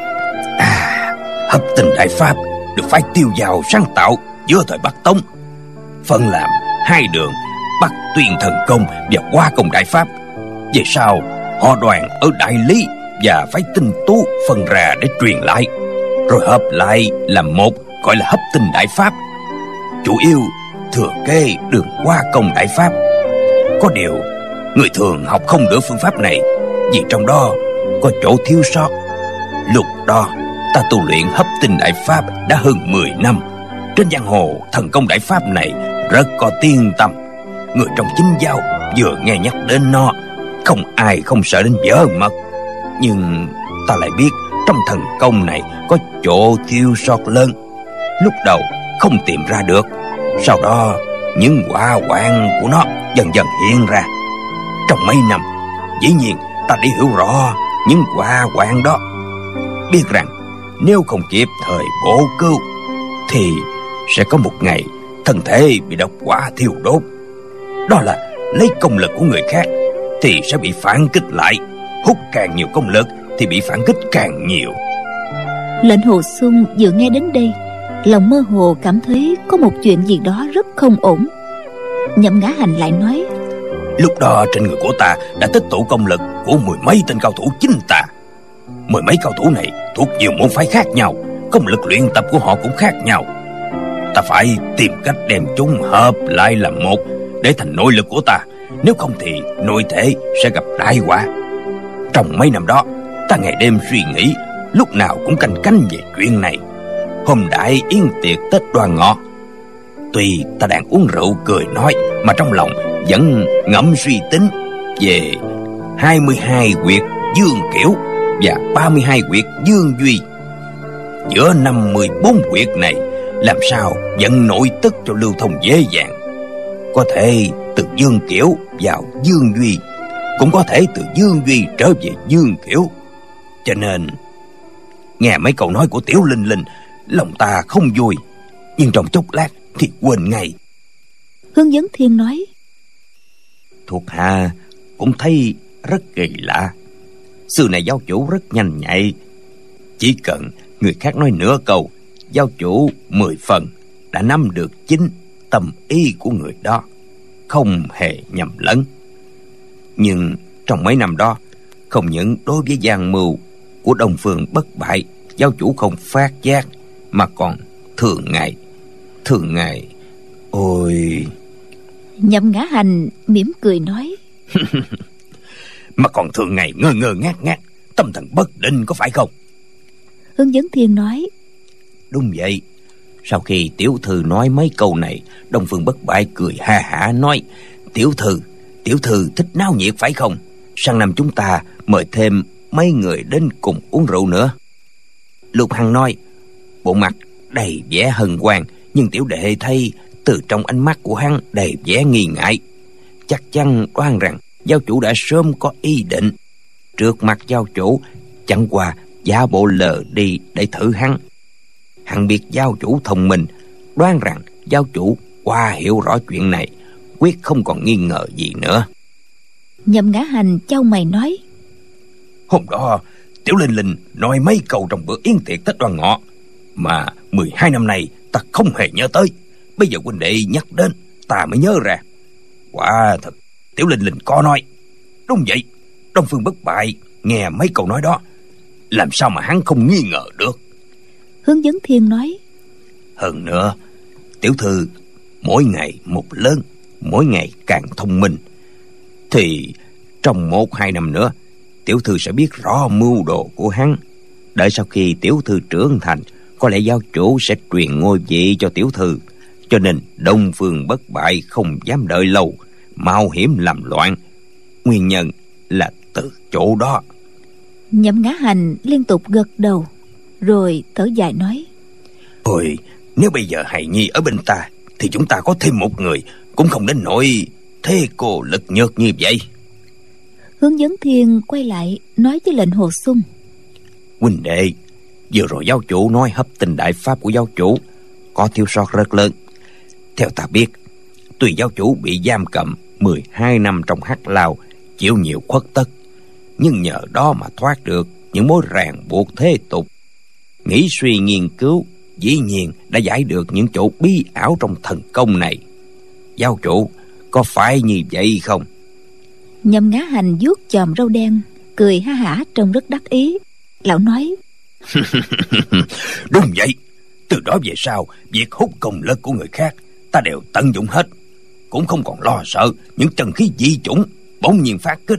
À, Hợp Tình Đại Pháp được phái Tiêu Dao sáng tạo giữa thời Bắc Tông, phân làm hai đường: Bắc Tuyên Thần Công và Hoa Công Đại Pháp. Về sau họ đoàn ở Đại Lý và phái Tinh Tú phân ra để truyền lại, rồi hợp lại làm một, gọi là Hấp Tinh Đại Pháp. Chủ yếu thừa kế đường Hoa Công Đại Pháp. Có điều người thường học không được phương pháp này, vì trong đó có chỗ thiếu sót. Lúc đó ta tu luyện Hấp Tinh Đại Pháp đã hơn mười năm. Trên giang hồ thần công đại pháp này rất có tiếng tăm. Người trong chính giáo vừa nghe nhắc đến nó, không ai không sợ đến vỡ mật. Nhưng ta lại biết trong thần công này có chỗ thiếu sót lớn. Lúc đầu không tìm ra được, sau đó những hỏa hoạn của nó dần dần hiện ra. Trong mấy năm, dĩ nhiên ta đã hiểu rõ những hỏa hoạn đó, biết rằng nếu không kịp thời bổ cứu thì sẽ có một ngày thân thể bị độc hỏa thiêu đốt. Đó là lấy công lực của người khác thì sẽ bị phản kích lại, hút càng nhiều công lực thì bị phản kích càng nhiều. Lệnh Hồ Xuân vừa nghe đến đây, lòng mơ hồ cảm thấy có một chuyện gì đó rất không ổn. Nhậm Ngã Hành lại nói: Lúc đó trên người của ta đã tích tụ công lực của mười mấy tên cao thủ chính ta. Mười mấy cao thủ này thuộc nhiều môn phái khác nhau, công lực luyện tập của họ cũng khác nhau. Ta phải tìm cách đem chúng hợp lại làm một để thành nội lực của ta, nếu không thì nội thể sẽ gặp đại họa. Trong mấy năm đó, ta ngày đêm suy nghĩ, lúc nào cũng canh cánh về chuyện này. Hôm đại yến tiệc Tết Đoan Ngọ, Tuy ta đang uống rượu cười nói, mà trong lòng vẫn ngẫm suy tính về hai mươi hai huyệt Dương Kiểu và ba mươi hai huyệt Dương Duy. Giữa năm mươi bốn huyệt này, làm sao dẫn nội tức cho lưu thông dễ dàng. Có thể từ Dương Kiểu vào Dương Duy, cũng có thể từ Dương Duy trở về Dương Kiểu. Cho nên nghe mấy câu nói của Tiểu Linh Linh, lòng ta không vui, nhưng trong chốc lát thì quên ngay. Hướng Dẫn Thiên nói: Thuộc hạ cũng thấy rất kỳ lạ. Xưa này giáo chủ rất nhanh nhạy, chỉ cần người khác nói nửa câu, giáo chủ mười phần đã nắm được chính tâm ý của người đó, không hề nhầm lẫn. Nhưng trong mấy năm đó, không những đối với gian mưu của Đông Phương Bất Bại, giáo chủ không phát giác, mà còn thường ngày thường ngày ôi. Nhậm Ngã Hành mỉm cười nói: Mà còn thường ngày ngơ ngơ ngác ngác, tâm thần bất định, có phải không? Hướng Dẫn Thiên nói: Đúng vậy. Sau khi tiểu thư nói mấy câu này, Đông Phương Bất Bại cười ha hả nói: Tiểu thư, tiểu thư thích náo nhiệt phải không? Sang năm chúng ta mời thêm mấy người đến cùng uống rượu nữa. Lục Hằng nói, bộ mặt đầy vẻ hân hoan, nhưng tiểu đệ thấy từ trong ánh mắt của hắn đầy vẻ nghi ngại. Chắc chắn đoán rằng giáo chủ đã sớm có ý định. Trước mặt giáo chủ chẳng qua giả bộ lờ đi để thử hắn. Hắn biết giáo chủ thông minh, đoán rằng giáo chủ qua hiểu rõ chuyện này, quyết không còn nghi ngờ gì nữa. Nhậm Ngã Hành chau mày nói: Hôm đó Tiểu Linh Linh nói mấy câu trong bữa yến tiệc Tết Đoan Ngọ mà mười hai năm nay ta không hề nhớ tới. Bây giờ huynh đệ nhắc đến, ta mới nhớ ra. Quả thật, Tiểu Linh Linh có nói. Đúng vậy, Đông Phương Bất Bại nghe mấy câu nói đó, làm sao mà hắn không nghi ngờ được. Hướng Dẫn Thiên nói: Hơn nữa, tiểu thư mỗi ngày một lớn, mỗi ngày càng thông minh, thì trong một hai năm nữa tiểu thư sẽ biết rõ mưu đồ của hắn. Đợi sau khi tiểu thư trưởng thành, có lẽ giáo chủ sẽ truyền ngôi vị cho tiểu thư. Cho nên Đông Phương Bất Bại không dám đợi lâu, mạo hiểm làm loạn. Nguyên nhân là từ chỗ đó. Nhậm Ngã Hành liên tục gật đầu, rồi thở dài nói: Ôi, nếu bây giờ hài nhi ở bên ta, thì chúng ta có thêm một người, cũng không đến nỗi thế cô lực nhược như vậy. Hướng Dẫn Thiên quay lại nói với Lệnh Hồ Xung: Huynh đệ, vừa rồi giáo chủ nói hấp tình đại pháp của giáo chủ có thiếu sót rất lớn. Theo ta biết, tuy giáo chủ bị giam cầm mười hai năm trong hắc lao, chịu nhiều khuất tất, nhưng nhờ đó mà thoát được những mối ràng buộc thế tục. Nghĩ suy nghiên cứu, dĩ nhiên đã giải được những chỗ bí ảo trong thần công này. Giáo chủ có phải như vậy không? Nhậm Ngã Hành vuốt chòm râu đen, cười ha hả trông rất đắc ý. Lão nói: Đúng vậy. Từ đó về sau, việc hút công lực của người khác ta đều tận dụng hết, cũng không còn lo sợ những chân khí dị chủng bỗng nhiên phát kích.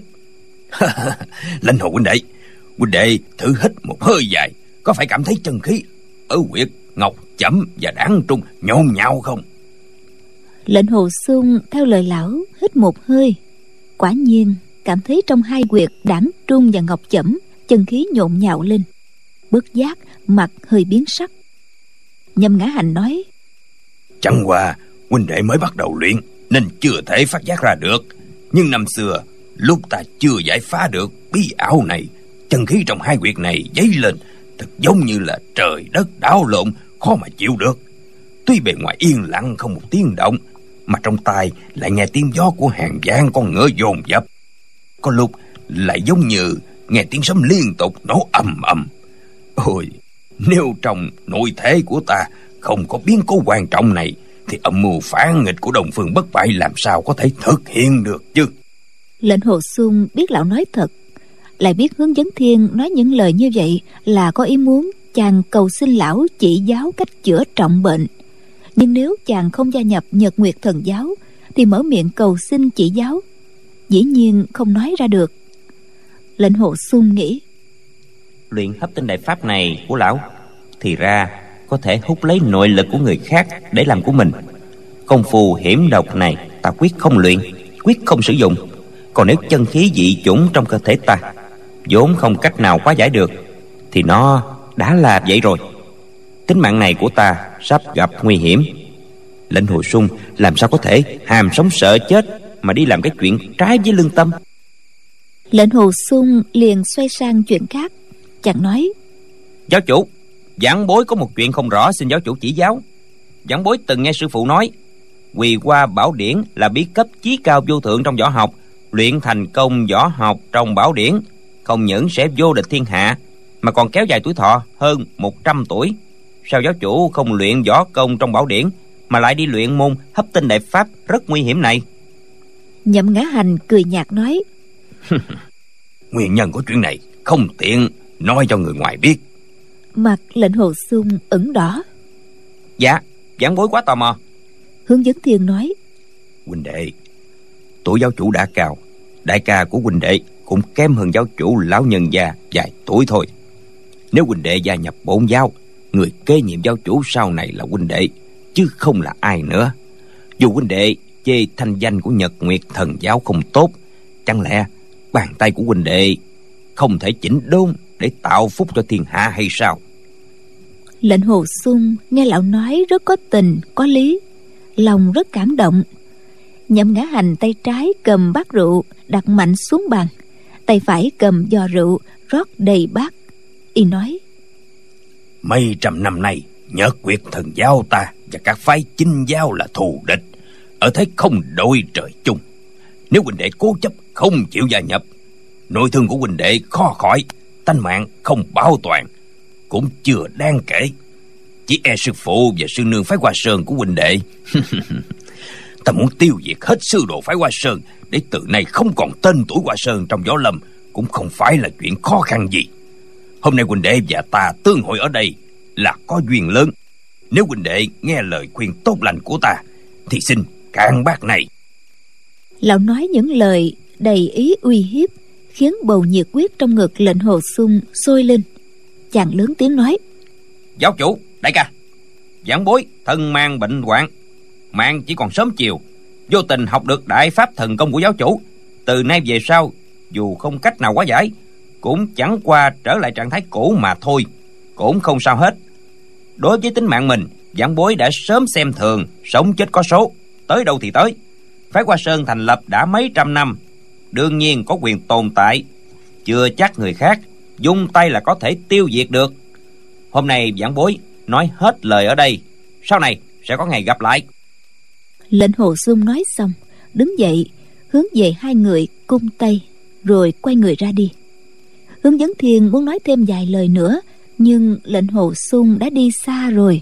Lãnh Hồ huynh đệ, huynh đệ thử hít một hơi dài, có phải cảm thấy chân khí ở huyệt Ngọc Chẩm và Đảng Trung nhộn nhạo không? Lệnh Hồ Xung theo lời lão hít một hơi, quả nhiên cảm thấy trong hai huyệt Đảng Trung và Ngọc Chẩm chân khí nhộn nhạo lên. Bất giác mặt hơi biến sắc. Nhậm Ngã Hành nói: Chẳng qua huynh đệ mới bắt đầu luyện nên chưa thể phát giác ra được, nhưng năm xưa lúc ta chưa giải phá được bí ảo này, chân khí trong hai huyệt này dấy lên thật giống như là trời đất đảo lộn, khó mà chịu được. Tuy bề ngoài yên lặng không một tiếng động, mà trong tai lại nghe tiếng gió của hàng vạn con ngựa dồn dập. Có lúc lại giống như nghe tiếng sấm liên tục nổ ầm ầm. Ôi, nếu trong nội thể của ta không có biến cố quan trọng này, thì âm mưu phản nghịch của Đông Phương Bất Bại làm sao có thể thực hiện được chứ? Lệnh Hồ Xung biết lão nói thật, lại biết Hướng Dẫn Thiên nói những lời như vậy là có ý muốn chàng cầu xin lão chỉ giáo cách chữa trọng bệnh. Nhưng nếu chàng không gia nhập Nhật Nguyệt Thần Giáo, thì mở miệng cầu xin chỉ giáo dĩ nhiên không nói ra được. Lệnh Hồ Xung nghĩ: Luyện hấp tinh đại pháp này của lão thì ra có thể hút lấy nội lực của người khác để làm của mình. Công phu hiểm độc này ta quyết không luyện, quyết không sử dụng. Còn nếu chân khí dị chủng trong cơ thể ta vốn không cách nào hóa giải được, thì nó đã là vậy rồi. Tính mạng này của ta sắp gặp nguy hiểm. Lệnh Hồ Sung làm sao có thể hàm sống sợ chết mà đi làm cái chuyện trái với lương tâm. Lệnh Hồ Sung liền xoay sang chuyện khác. Chàng nói: Giáo chủ, giảng bối có một chuyện không rõ, xin giáo chủ chỉ giáo. Giảng bối từng nghe sư phụ nói Quỳ Hoa Bảo Điển là bí cấp chí cao vô thượng trong võ học. Luyện thành công võ học trong bảo điển không những sẽ vô địch thiên hạ, mà còn kéo dài tuổi thọ hơn một trăm tuổi. Sao giáo chủ không luyện võ công trong bảo điển, mà lại đi luyện môn hấp tinh đại pháp rất nguy hiểm này? Nhậm Ngã Hành cười nhạt nói: Nguyên nhân của chuyện này không tiện nói cho người ngoài biết. Mặt Lệnh Hồ Sung ửng đỏ. Dạ, giảng bối quá tò mò. Hướng Dẫn Thiên nói: Huynh đệ, tuổi giáo chủ đã cao, đại ca của huynh đệ cũng kém hơn giáo chủ lão nhân già vài tuổi thôi. Nếu huynh đệ gia nhập bổn giáo, người kế nhiệm giáo chủ sau này là huynh đệ, chứ không là ai nữa. Dù huynh đệ chê thanh danh của Nhật Nguyệt Thần giáo không tốt, chẳng lẽ bàn tay của huynh đệ không thể chỉnh đốn để tạo phúc cho thiên hạ hay sao? Lệnh Hồ Sung nghe lão nói rất có tình có lý, lòng rất cảm động. Nhậm Ngã Hành tay trái cầm bát rượu đặt mạnh xuống bàn, tay phải cầm giò rượu rót đầy bát. Y nói: Mấy trăm năm nay, Nhật Nguyệt Thần giáo ta và các phái chinh giáo là thù địch, ở thế không đội trời chung. Nếu huynh đệ cố chấp không chịu gia nhập, nội thương của huynh đệ khó khỏi, tánh mạng không bảo toàn cũng chưa đáng kể. Chỉ e sư phụ và sư nương phái Hoa Sơn của huynh đệ ta muốn tiêu diệt hết sư đồ phái Hoa Sơn, để từ nay không còn tên tuổi Hoa Sơn trong võ lâm, cũng không phải là chuyện khó khăn gì. Hôm nay huynh đệ và ta tương hội ở đây là có duyên lớn. Nếu huynh đệ nghe lời khuyên tốt lành của ta, thì xin cạn bát này. Lão nói những lời đầy ý uy hiếp, khiến bầu nhiệt huyết trong ngực Lệnh Hồ Sung sôi lên. Chàng lớn tiếng nói: Giáo chủ, đại ca, giảng bối thân mang bệnh hoạn, mạng chỉ còn sớm chiều, vô tình học được đại pháp thần công của giáo chủ. Từ nay về sau, dù không cách nào hóa giải, cũng chẳng qua trở lại trạng thái cũ mà thôi, cũng không sao hết. Đối với tính mạng mình, giảng bối đã sớm xem thường, sống chết có số, tới đâu thì tới. Phái Hoa Sơn thành lập đã mấy trăm năm, đương nhiên có quyền tồn tại, chưa chắc người khác dung tay là có thể tiêu diệt được. Hôm nay giảng bối nói hết lời ở đây, sau này sẽ có ngày gặp lại. Lệnh Hồ Sung nói xong, đứng dậy hướng về hai người cung tay, rồi quay người ra đi. Hướng Dẫn Thiên muốn nói thêm vài lời nữa, nhưng Lệnh Hồ Sung đã đi xa rồi.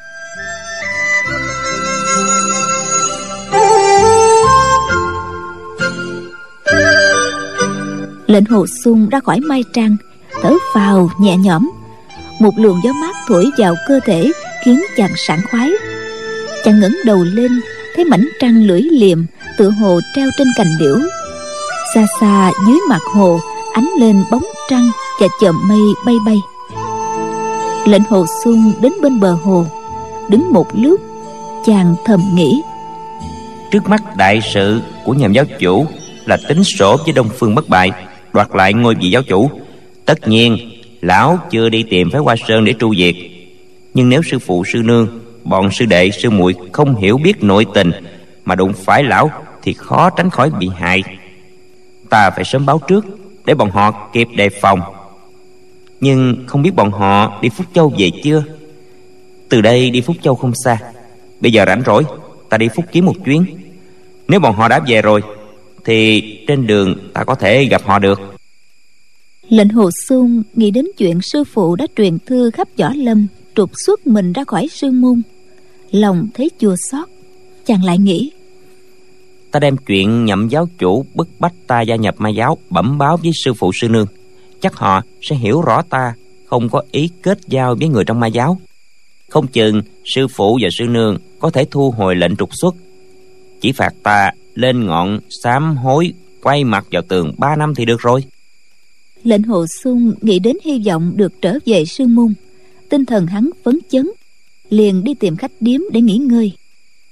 Lệnh Hồ Sung ra khỏi mai trang, thở phào nhẹ nhõm. Một luồng gió mát thổi vào cơ thể, khiến chàng sảng khoái. Chàng ngẩng đầu lên, thấy mảnh trăng lưỡi liềm tựa hồ treo trên cành liễu. Xa xa dưới mặt hồ ánh lên bóng trăng và chòm mây bay bay. Lệnh Hồ Sung đến bên bờ hồ, đứng một lúc, chàng thầm nghĩ: Trước mắt đại sự của nhậm giáo chủ là tính sổ với Đông Phương Bất Bại, đoạt lại ngôi vị giáo chủ. Tất nhiên lão chưa đi tìm phái Hoa Sơn để tru diệt, nhưng nếu sư phụ sư nương, bọn sư đệ sư muội không hiểu biết nội tình mà đụng phải lão, thì khó tránh khỏi bị hại. Ta phải sớm báo trước để bọn họ kịp đề phòng. Nhưng không biết bọn họ đi Phúc Châu về chưa? Từ đây đi Phúc Châu không xa, bây giờ rảnh rỗi ta đi Phúc Kiến một chuyến. Nếu bọn họ đã về rồi thì trên đường ta có thể gặp họ được. Lệnh Hồ Sung nghĩ đến chuyện sư phụ đã truyền thư khắp võ lâm, trục xuất mình ra khỏi sư môn, lòng thấy chua xót. Chàng lại nghĩ: Ta đem chuyện nhậm giáo chủ bức bách ta gia nhập ma giáo bẩm báo với sư phụ sư nương, chắc họ sẽ hiểu rõ ta không có ý kết giao với người trong ma giáo. Không chừng sư phụ và sư nương có thể thu hồi lệnh trục xuất, chỉ phạt ta lên ngọn sám hối, quay mặt vào tường ba năm thì được rồi. Lệnh Hồ Sung nghĩ đến hy vọng được trở về sư môn, tinh thần hắn phấn chấn, liền đi tìm khách điếm để nghỉ ngơi.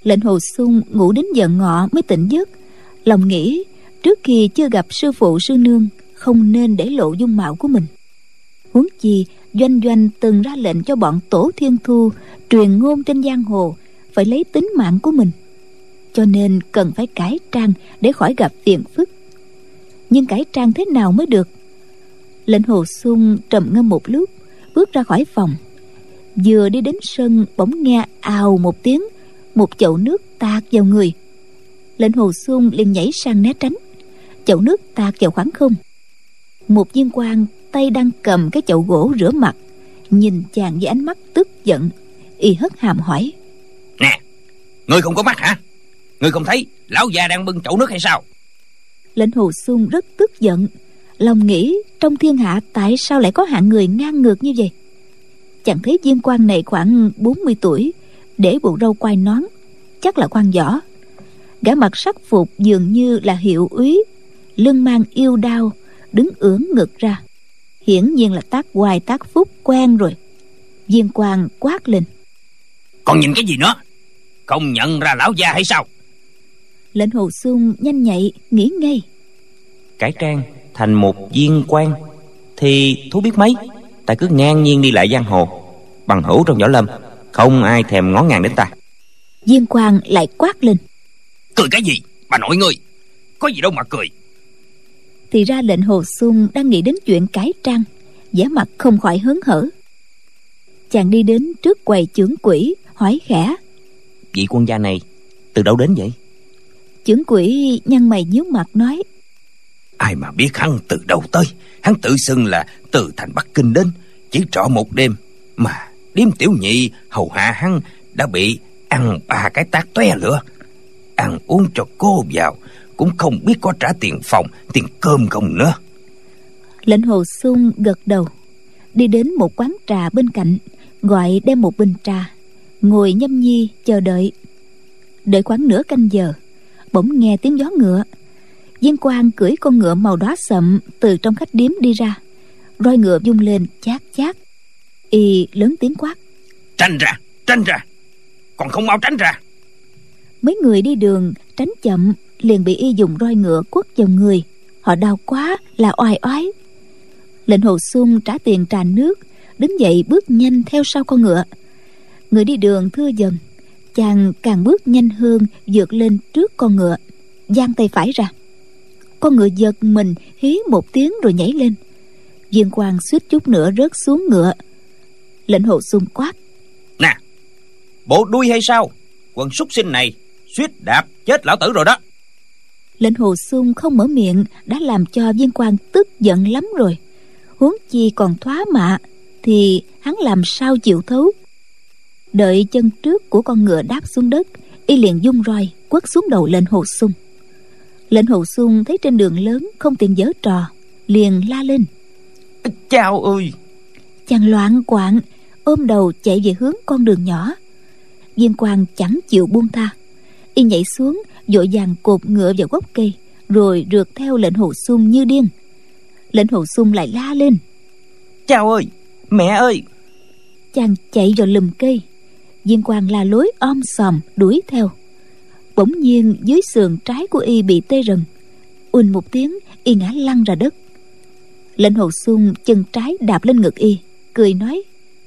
Lệnh Hồ Xung ngủ đến giờ ngọ mới tỉnh giấc, lòng nghĩ trước khi chưa gặp sư phụ sư nương không nên để lộ dung mạo của mình. Huống chi Doanh Doanh từng ra lệnh cho bọn Tổ Thiên Thu truyền ngôn trên giang hồ phải lấy tính mạng của mình, cho nên cần phải cải trang để khỏi gặp phiền phức. Nhưng cải trang thế nào mới được? Lệnh Hồ Xung trầm ngâm một lúc, bước ra khỏi phòng. Vừa đi đến sân, bỗng nghe ào một tiếng, một chậu nước tạt vào người. Lệnh Hồ Xung liền nhảy sang né tránh. Chậu nước tạt vào khoảng không. Một viên quan tay đang cầm cái chậu gỗ rửa mặt, nhìn chàng với ánh mắt tức giận. Y hất hàm hỏi: Nè, ngươi không có mắt hả? Ngươi không thấy lão già đang bưng chậu nước hay sao? Lệnh Hồ Xung rất tức giận, lòng nghĩ trong thiên hạ tại sao lại có hạng người ngang ngược như vậy. Chàng thấy viên quan này khoảng bốn mươi tuổi, để bộ râu quai nón, chắc là quan võ. Gã mặc sắc phục dường như là hiệu úy, lưng mang yêu đao, đứng ưỡn ngực ra, hiển nhiên là tác hoài tác phúc quen rồi. Viên quan quát lên: Còn nhìn cái gì nữa? Không nhận ra lão già hay sao? Lệnh Hồ Xung nhanh nhạy nghĩ ngay: Cải trang thành một viên quan thì thú biết mấy, ta cứ ngang nhiên đi lại giang hồ, bằng hữu trong võ lâm, không ai thèm ngó ngàng đến ta. Viên quan lại quát lên: Cười cái gì? Bà nội ngươi, có gì đâu mà cười. Thì ra Lệnh Hồ Xung đang nghĩ đến chuyện cải trang, vẻ mặt không khỏi hớn hở. Chàng đi đến trước quầy chưởng quỹ, hỏi khẽ: Vị quân gia này từ đâu đến vậy? Chưởng quỹ nhăn mày nhíu mặt nói: Ai mà biết hắn từ đâu tới. Hắn tự xưng là từ thành Bắc Kinh đến, chỉ trọ một đêm mà điếm tiểu nhị hầu hạ hắn đã bị ăn ba cái tát tóe lửa. Ăn uống cho cô vào cũng không biết có trả tiền phòng, tiền cơm không nữa. Lệnh Hồ Xung gật đầu, đi đến một quán trà bên cạnh, gọi đem một bình trà, ngồi nhâm nhi chờ đợi. Đợi khoảng nửa canh giờ, bỗng nghe tiếng gió ngựa. Viên quan cưỡi con ngựa màu đỏ sậm từ trong khách điếm đi ra, roi ngựa vung lên chát chát. Y lớn tiếng quát: Tránh ra, tránh ra, còn không mau tránh ra. Mấy người đi đường tránh chậm, liền bị y dùng roi ngựa quất vào người. Họ đau quá là oai oái. Lệnh Hồ Xung trả tiền trà nước, đứng dậy bước nhanh theo sau con ngựa. Người đi đường thưa dần, chàng càng bước nhanh hơn, vượt lên trước con ngựa, giang tay phải ra. Con ngựa giật mình hí một tiếng rồi nhảy lên. Viên quan suýt chút nữa rớt xuống ngựa. Lệnh Hồ Xung quát: Nè, bộ đuôi hay sao? Quần súc sinh này suýt đạp chết lão tử rồi đó. Lệnh Hồ Xung không mở miệng đã làm cho viên quan tức giận lắm rồi, huống chi còn thoá mạ thì hắn làm sao chịu thấu. Đợi chân trước của con ngựa đáp xuống đất, y liền dung roi quất xuống đầu Lệnh Hồ Xung. Lệnh Hồ Xung thấy trên đường lớn không tiện giở trò, liền la lên: Chao ơi! Chàng loạn quạng ôm đầu chạy về hướng con đường nhỏ. Viên quan chẳng chịu buông tha, y nhảy xuống vội vàng cột ngựa vào gốc cây, rồi rượt theo Lệnh Hồ Xung như điên. Lệnh Hồ Xung lại la lên: Chao ơi! Mẹ ơi! Chàng chạy vào lùm cây. Viên quan la lối om sòm đuổi theo. Bỗng nhiên dưới sườn trái của y bị tê rần, ùn một tiếng y ngã lăn ra đất. Lệnh Hồ Xung chân trái đạp lên ngực y, cười nói: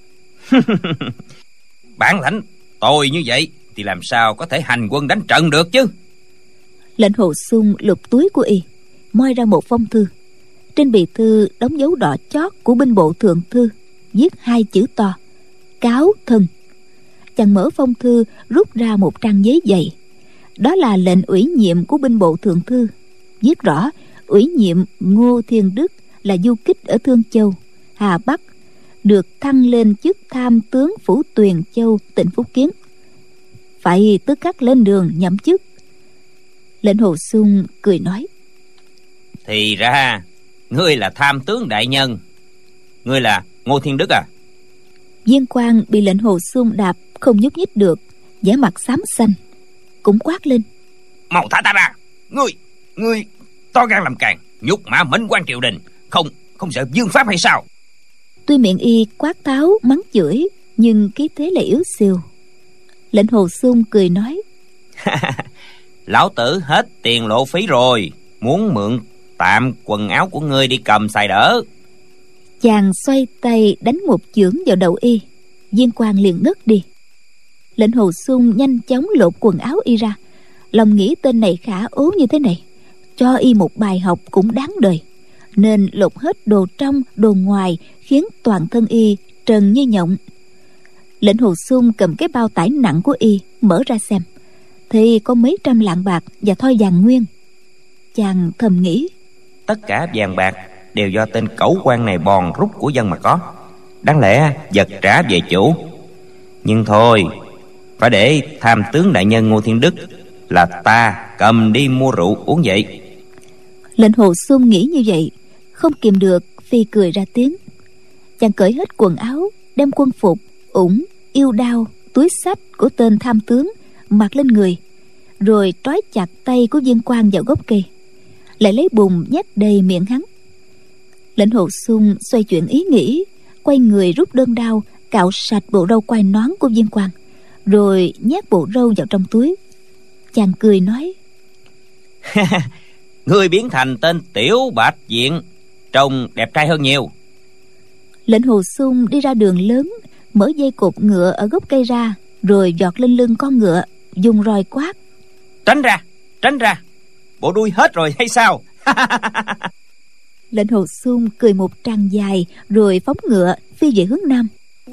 Bản lãnh tôi như vậy thì làm sao có thể hành quân đánh trận được chứ? Lệnh Hồ Xung lục túi của y, moi ra một phong thư. Trên bì thư đóng dấu đỏ chót của binh bộ thượng thư, viết hai chữ to: Cáo thân. Chàng mở phong thư, rút ra một trang giấy dày. Đó là lệnh ủy nhiệm của binh bộ thượng thư, viết rõ ủy nhiệm Ngô Thiên Đức là du kích ở Thương Châu, Hà Bắc, được thăng lên chức tham tướng phủ Tuyền Châu, tỉnh Phúc Kiến, phải tức khắc lên đường nhậm chức. Lệnh Hồ Xung cười nói: Thì ra ngươi là tham tướng đại nhân. Ngươi là Ngô Thiên Đức à? Viên quan bị Lệnh Hồ Xung đạp không nhúc nhích được, vẻ mặt xám xanh, cũng quát lên: Mau thả ta ra! Ngươi, ngươi to gan làm càn, nhục mạ mệnh quan triều đình, không không sợ vương pháp hay sao? Tuy miệng y quát tháo mắng chửi, nhưng khí thế lại yếu xìu. Lệnh Hồ Xung cười nói: Lão tử hết tiền lộ phí rồi, muốn mượn tạm quần áo của ngươi đi cầm xài đỡ. Chàng xoay tay đánh một chưởng vào đầu y, Viên Quang liền ngất đi. Lệnh Hồ Xung nhanh chóng lột quần áo y ra, lòng nghĩ tên này khả ố như thế này, cho y một bài học cũng đáng đời, nên lột hết đồ trong đồ ngoài, khiến toàn thân y trần như nhộng. Lệnh Hồ Xung cầm cái bao tải nặng của y mở ra xem, thì có mấy trăm lạng bạc và thoi vàng nguyên. Chàng thầm nghĩ, tất cả vàng bạc đều do tên cẩu quan này bòn rút của dân mà có, đáng lẽ vật trả về chủ. Nhưng thôi, phải để tham tướng đại nhân Ngô Thiên Đức là ta cầm đi mua rượu uống vậy. Lệnh Hồ Xung nghĩ như vậy, không kìm được phi cười ra tiếng. Chàng cởi hết quần áo, đem quân phục, ủng, yêu đao, túi xách của tên tham tướng mặc lên người, rồi trói chặt tay của Viên Quang vào gốc cây, lại lấy bùn nhét đầy miệng hắn. Lệnh Hồ Xung xoay chuyển ý nghĩ, quay người rút đơn đao cạo sạch bộ râu quai nón của Viên Quang, rồi nhét bộ râu vào trong túi. Chàng cười nói, ngươi biến thành tên tiểu bạch diện, trông đẹp trai hơn nhiều. Lệnh Hồ Xung đi ra đường lớn, mở dây cột ngựa ở gốc cây ra, rồi giọt lên lưng con ngựa, dùng roi quát, tránh ra, tránh ra, bộ đuôi hết rồi hay sao? Lệnh Hồ Xung cười một tràng dài, rồi phóng ngựa phi về hướng nam.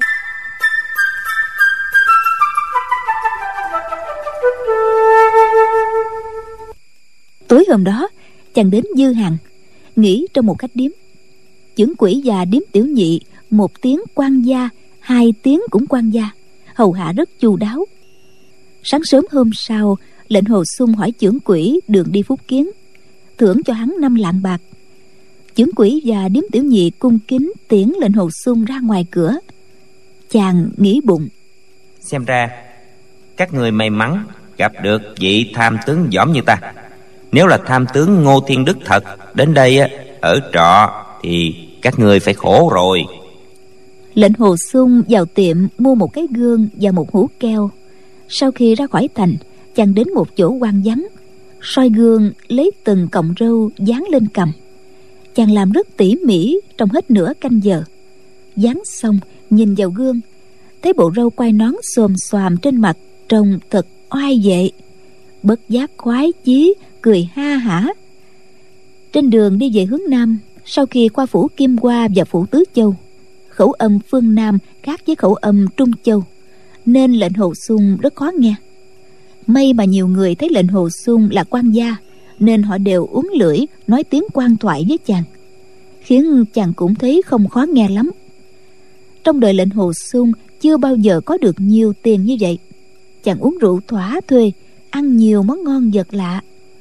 Tối hôm đó, chàng đến Dư Hàng, nghỉ trong một khách điếm. Chưởng quỷ và điếm tiểu nhị một tiếng quan gia, hai tiếng cũng quan gia, hầu hạ rất chu đáo. Sáng sớm hôm sau, Lệnh Hồ Xung hỏi chưởng quỷ đường đi Phúc Kiến, thưởng cho hắn năm lạng bạc. Chưởng quỷ và điếm tiểu nhị cung kính tiễn Lệnh Hồ Xung ra ngoài cửa. Chàng nghĩ bụng, xem ra các người may mắn gặp được vị tham tướng dỏm như ta. Nếu là tham tướng Ngô Thiên Đức thật đến đây ở trọ thì các người phải khổ rồi. Lệnh Hồ Xung vào tiệm mua một cái gương và một hũ keo. Sau khi ra khỏi thành, chàng đến một chỗ hoang vắng, soi gương lấy từng cọng râu dán lên cằm. Chàng làm rất tỉ mỉ trong hết nửa canh giờ. Dán xong, nhìn vào gương, thấy bộ râu quai nón xồm xoàm trên mặt trông thật oai vệ. Bất giác khoái chí cười ha hả. Trên đường đi về hướng nam, sau khi qua phủ Kim Hoa và phủ Tứ Châu, khẩu âm phương Nam khác với khẩu âm Trung Châu, nên Lệnh Hồ Xung rất khó nghe. May mà nhiều người thấy Lệnh Hồ Xung là quan gia, nên họ đều uốn lưỡi nói tiếng quan thoại với chàng, khiến chàng cũng thấy không khó nghe lắm. Trong đời Lệnh Hồ Xung chưa bao giờ có được nhiều tiền như vậy. Chàng uống rượu thỏa thuê, ăn nhiều món ngon vật lạ.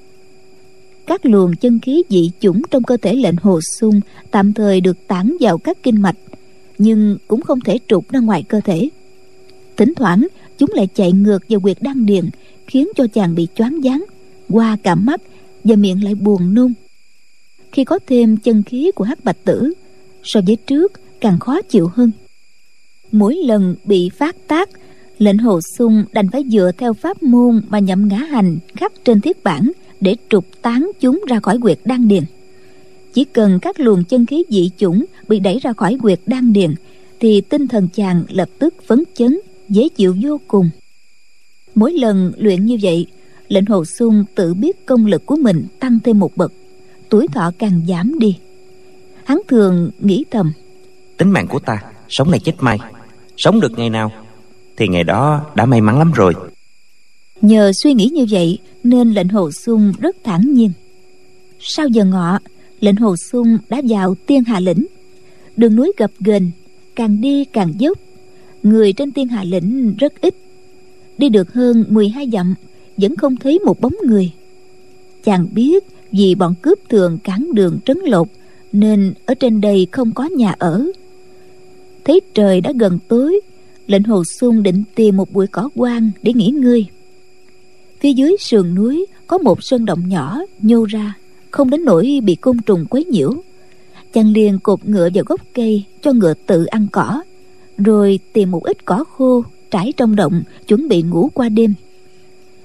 Các luồng chân khí dị chủng trong cơ thể Lệnh Hồ Xung tạm thời được tản vào các kinh mạch, nhưng cũng không thể trục ra ngoài cơ thể. Thỉnh thoảng chúng lại chạy ngược vào huyệt đan điền, khiến cho chàng bị choáng váng, qua cả mắt và miệng lại buồn nôn. Khi có thêm chân khí của Hắc Bạch Tử, so với trước càng khó chịu hơn. Mỗi lần bị phát tác, Lệnh Hồ Xung đành phải dựa theo pháp môn mà nhậm ngã hành khắc trên thiết bản để trục tán chúng ra khỏi huyệt đan điền. Chỉ cần các luồng chân khí dị chủng bị đẩy ra khỏi huyệt đan điền, thì tinh thần chàng lập tức phấn chấn, dễ chịu vô cùng. Mỗi lần luyện như vậy, Lệnh Hồ Xung tự biết công lực của mình tăng thêm một bậc, tuổi thọ càng giảm đi. Hắn thường nghĩ thầm, tính mạng của ta sống này chết may, sống được ngày nào thì ngày đó đã may mắn lắm rồi. Nhờ suy nghĩ như vậy nên Lệnh Hồ Xung rất thản nhiên. Sau giờ ngọ, Lệnh Hồ Xung đã vào Tiên Hà Lĩnh. Đường núi gập ghềnh, càng đi càng dốc. Người trên Tiên Hà Lĩnh rất ít. Đi được hơn mười hai dặm vẫn không thấy một bóng người. Chàng biết vì bọn cướp thường cản đường trấn lột, nên ở trên đây không có nhà ở. Thấy trời đã gần tối, Lệnh Hồ Xung định tìm một bụi cỏ hoang để nghỉ ngơi. Phía dưới sườn núi có một sơn động nhỏ nhô ra, không đến nỗi bị côn trùng quấy nhiễu. Chàng liền cột ngựa vào gốc cây cho ngựa tự ăn cỏ, rồi tìm một ít cỏ khô trải trong động, chuẩn bị ngủ qua đêm.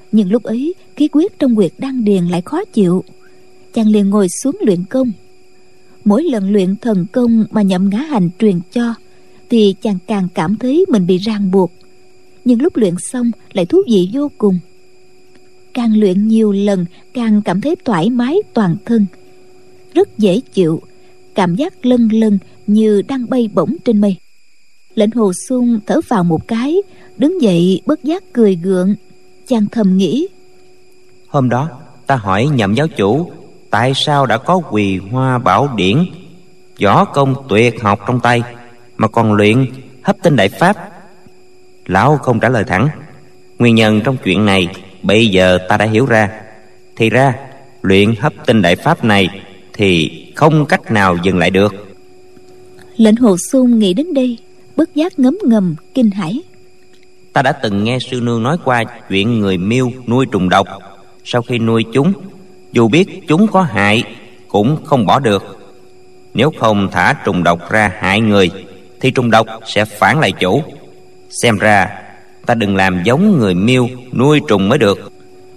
Nhưng lúc ấy khí huyết trong huyệt đan điền lại khó chịu. Chàng liền ngồi xuống luyện công. Mỗi lần luyện thần công mà Nhậm Ngã Hành truyền cho thì chàng càng cảm thấy mình bị ràng buộc. Nhưng lúc luyện xong lại thú vị vô cùng. Càng luyện nhiều lần càng cảm thấy thoải mái toàn thân, rất dễ chịu, cảm giác lân lân như đang bay bổng trên mây. Lệnh Hồ Xuân thở vào một cái, đứng dậy bất giác cười gượng. Chàng thầm nghĩ: Hôm đó ta hỏi Nhậm giáo chủ tại sao đã có Quỳ Hoa Bảo Điển, võ công tuyệt học trong tay, mà còn luyện Hấp Tinh Đại Pháp. Lão không trả lời thẳng. Nguyên nhân trong chuyện này bây giờ ta đã hiểu ra. Thì ra luyện Hấp Tinh Đại Pháp này thì không cách nào dừng lại được. Lệnh Hồ Xuân nghĩ đến đây bất giác ngấm ngầm kinh hãi. Ta đã từng nghe sư nương nói qua chuyện người Miêu nuôi trùng độc. Sau khi nuôi chúng, dù biết chúng có hại cũng không bỏ được. Nếu không thả trùng độc ra hại người thì trùng độc sẽ phản lại chủ. Xem ra ta đừng làm giống người Miêu nuôi trùng mới được.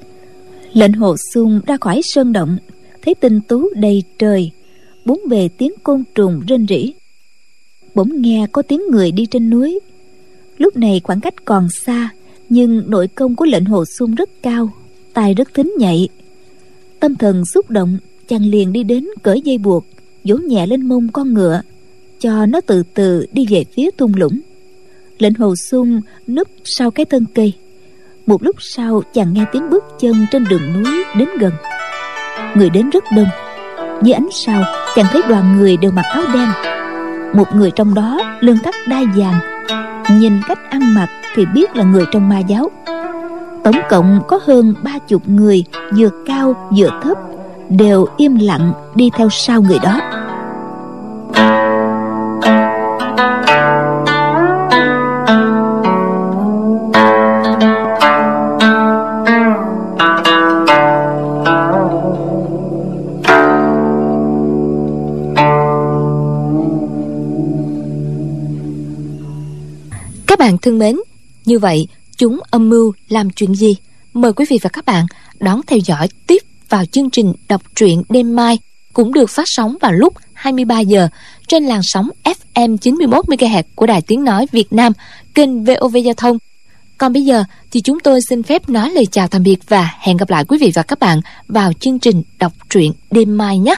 Lệnh Hồ Xuân ra khỏi sơn động, thấy tinh tú đầy trời, bốn bề tiếng côn trùng rên rỉ. Bỗng nghe có tiếng người đi trên núi. Lúc này khoảng cách còn xa, nhưng nội công của Lệnh Hồ Xuân rất cao, tai rất thính nhạy. Tâm thần xúc động, chàng liền đi đến cởi dây buộc, vỗ nhẹ lên mông con ngựa, cho nó từ từ đi về phía thung lũng. Lệnh Hồ Xuân núp sau cái thân cây. Một lúc sau chàng nghe tiếng bước chân trên đường núi đến gần. Người đến rất đông. Dưới ánh sao chàng thấy đoàn người đều mặc áo đen. Một người trong đó lưng thắt đai vàng, nhìn cách ăn mặc thì biết là người trong Ma giáo. Tổng cộng có hơn ba chục người, vừa cao vừa thấp, đều im lặng đi theo sau người đó. Các bạn thân mến, như vậy chúng âm mưu làm chuyện gì? Mời quý vị và các bạn đón theo dõi tiếp vào chương trình đọc truyện đêm mai, cũng được phát sóng vào lúc hai mươi ba giờ trên làn sóng ép em chín mươi mốt mê ga héc của Đài Tiếng Nói Việt Nam, kênh vê o vê Giao thông. Còn bây giờ thì chúng tôi xin phép nói lời chào tạm biệt và hẹn gặp lại quý vị và các bạn vào chương trình đọc truyện đêm mai nhé.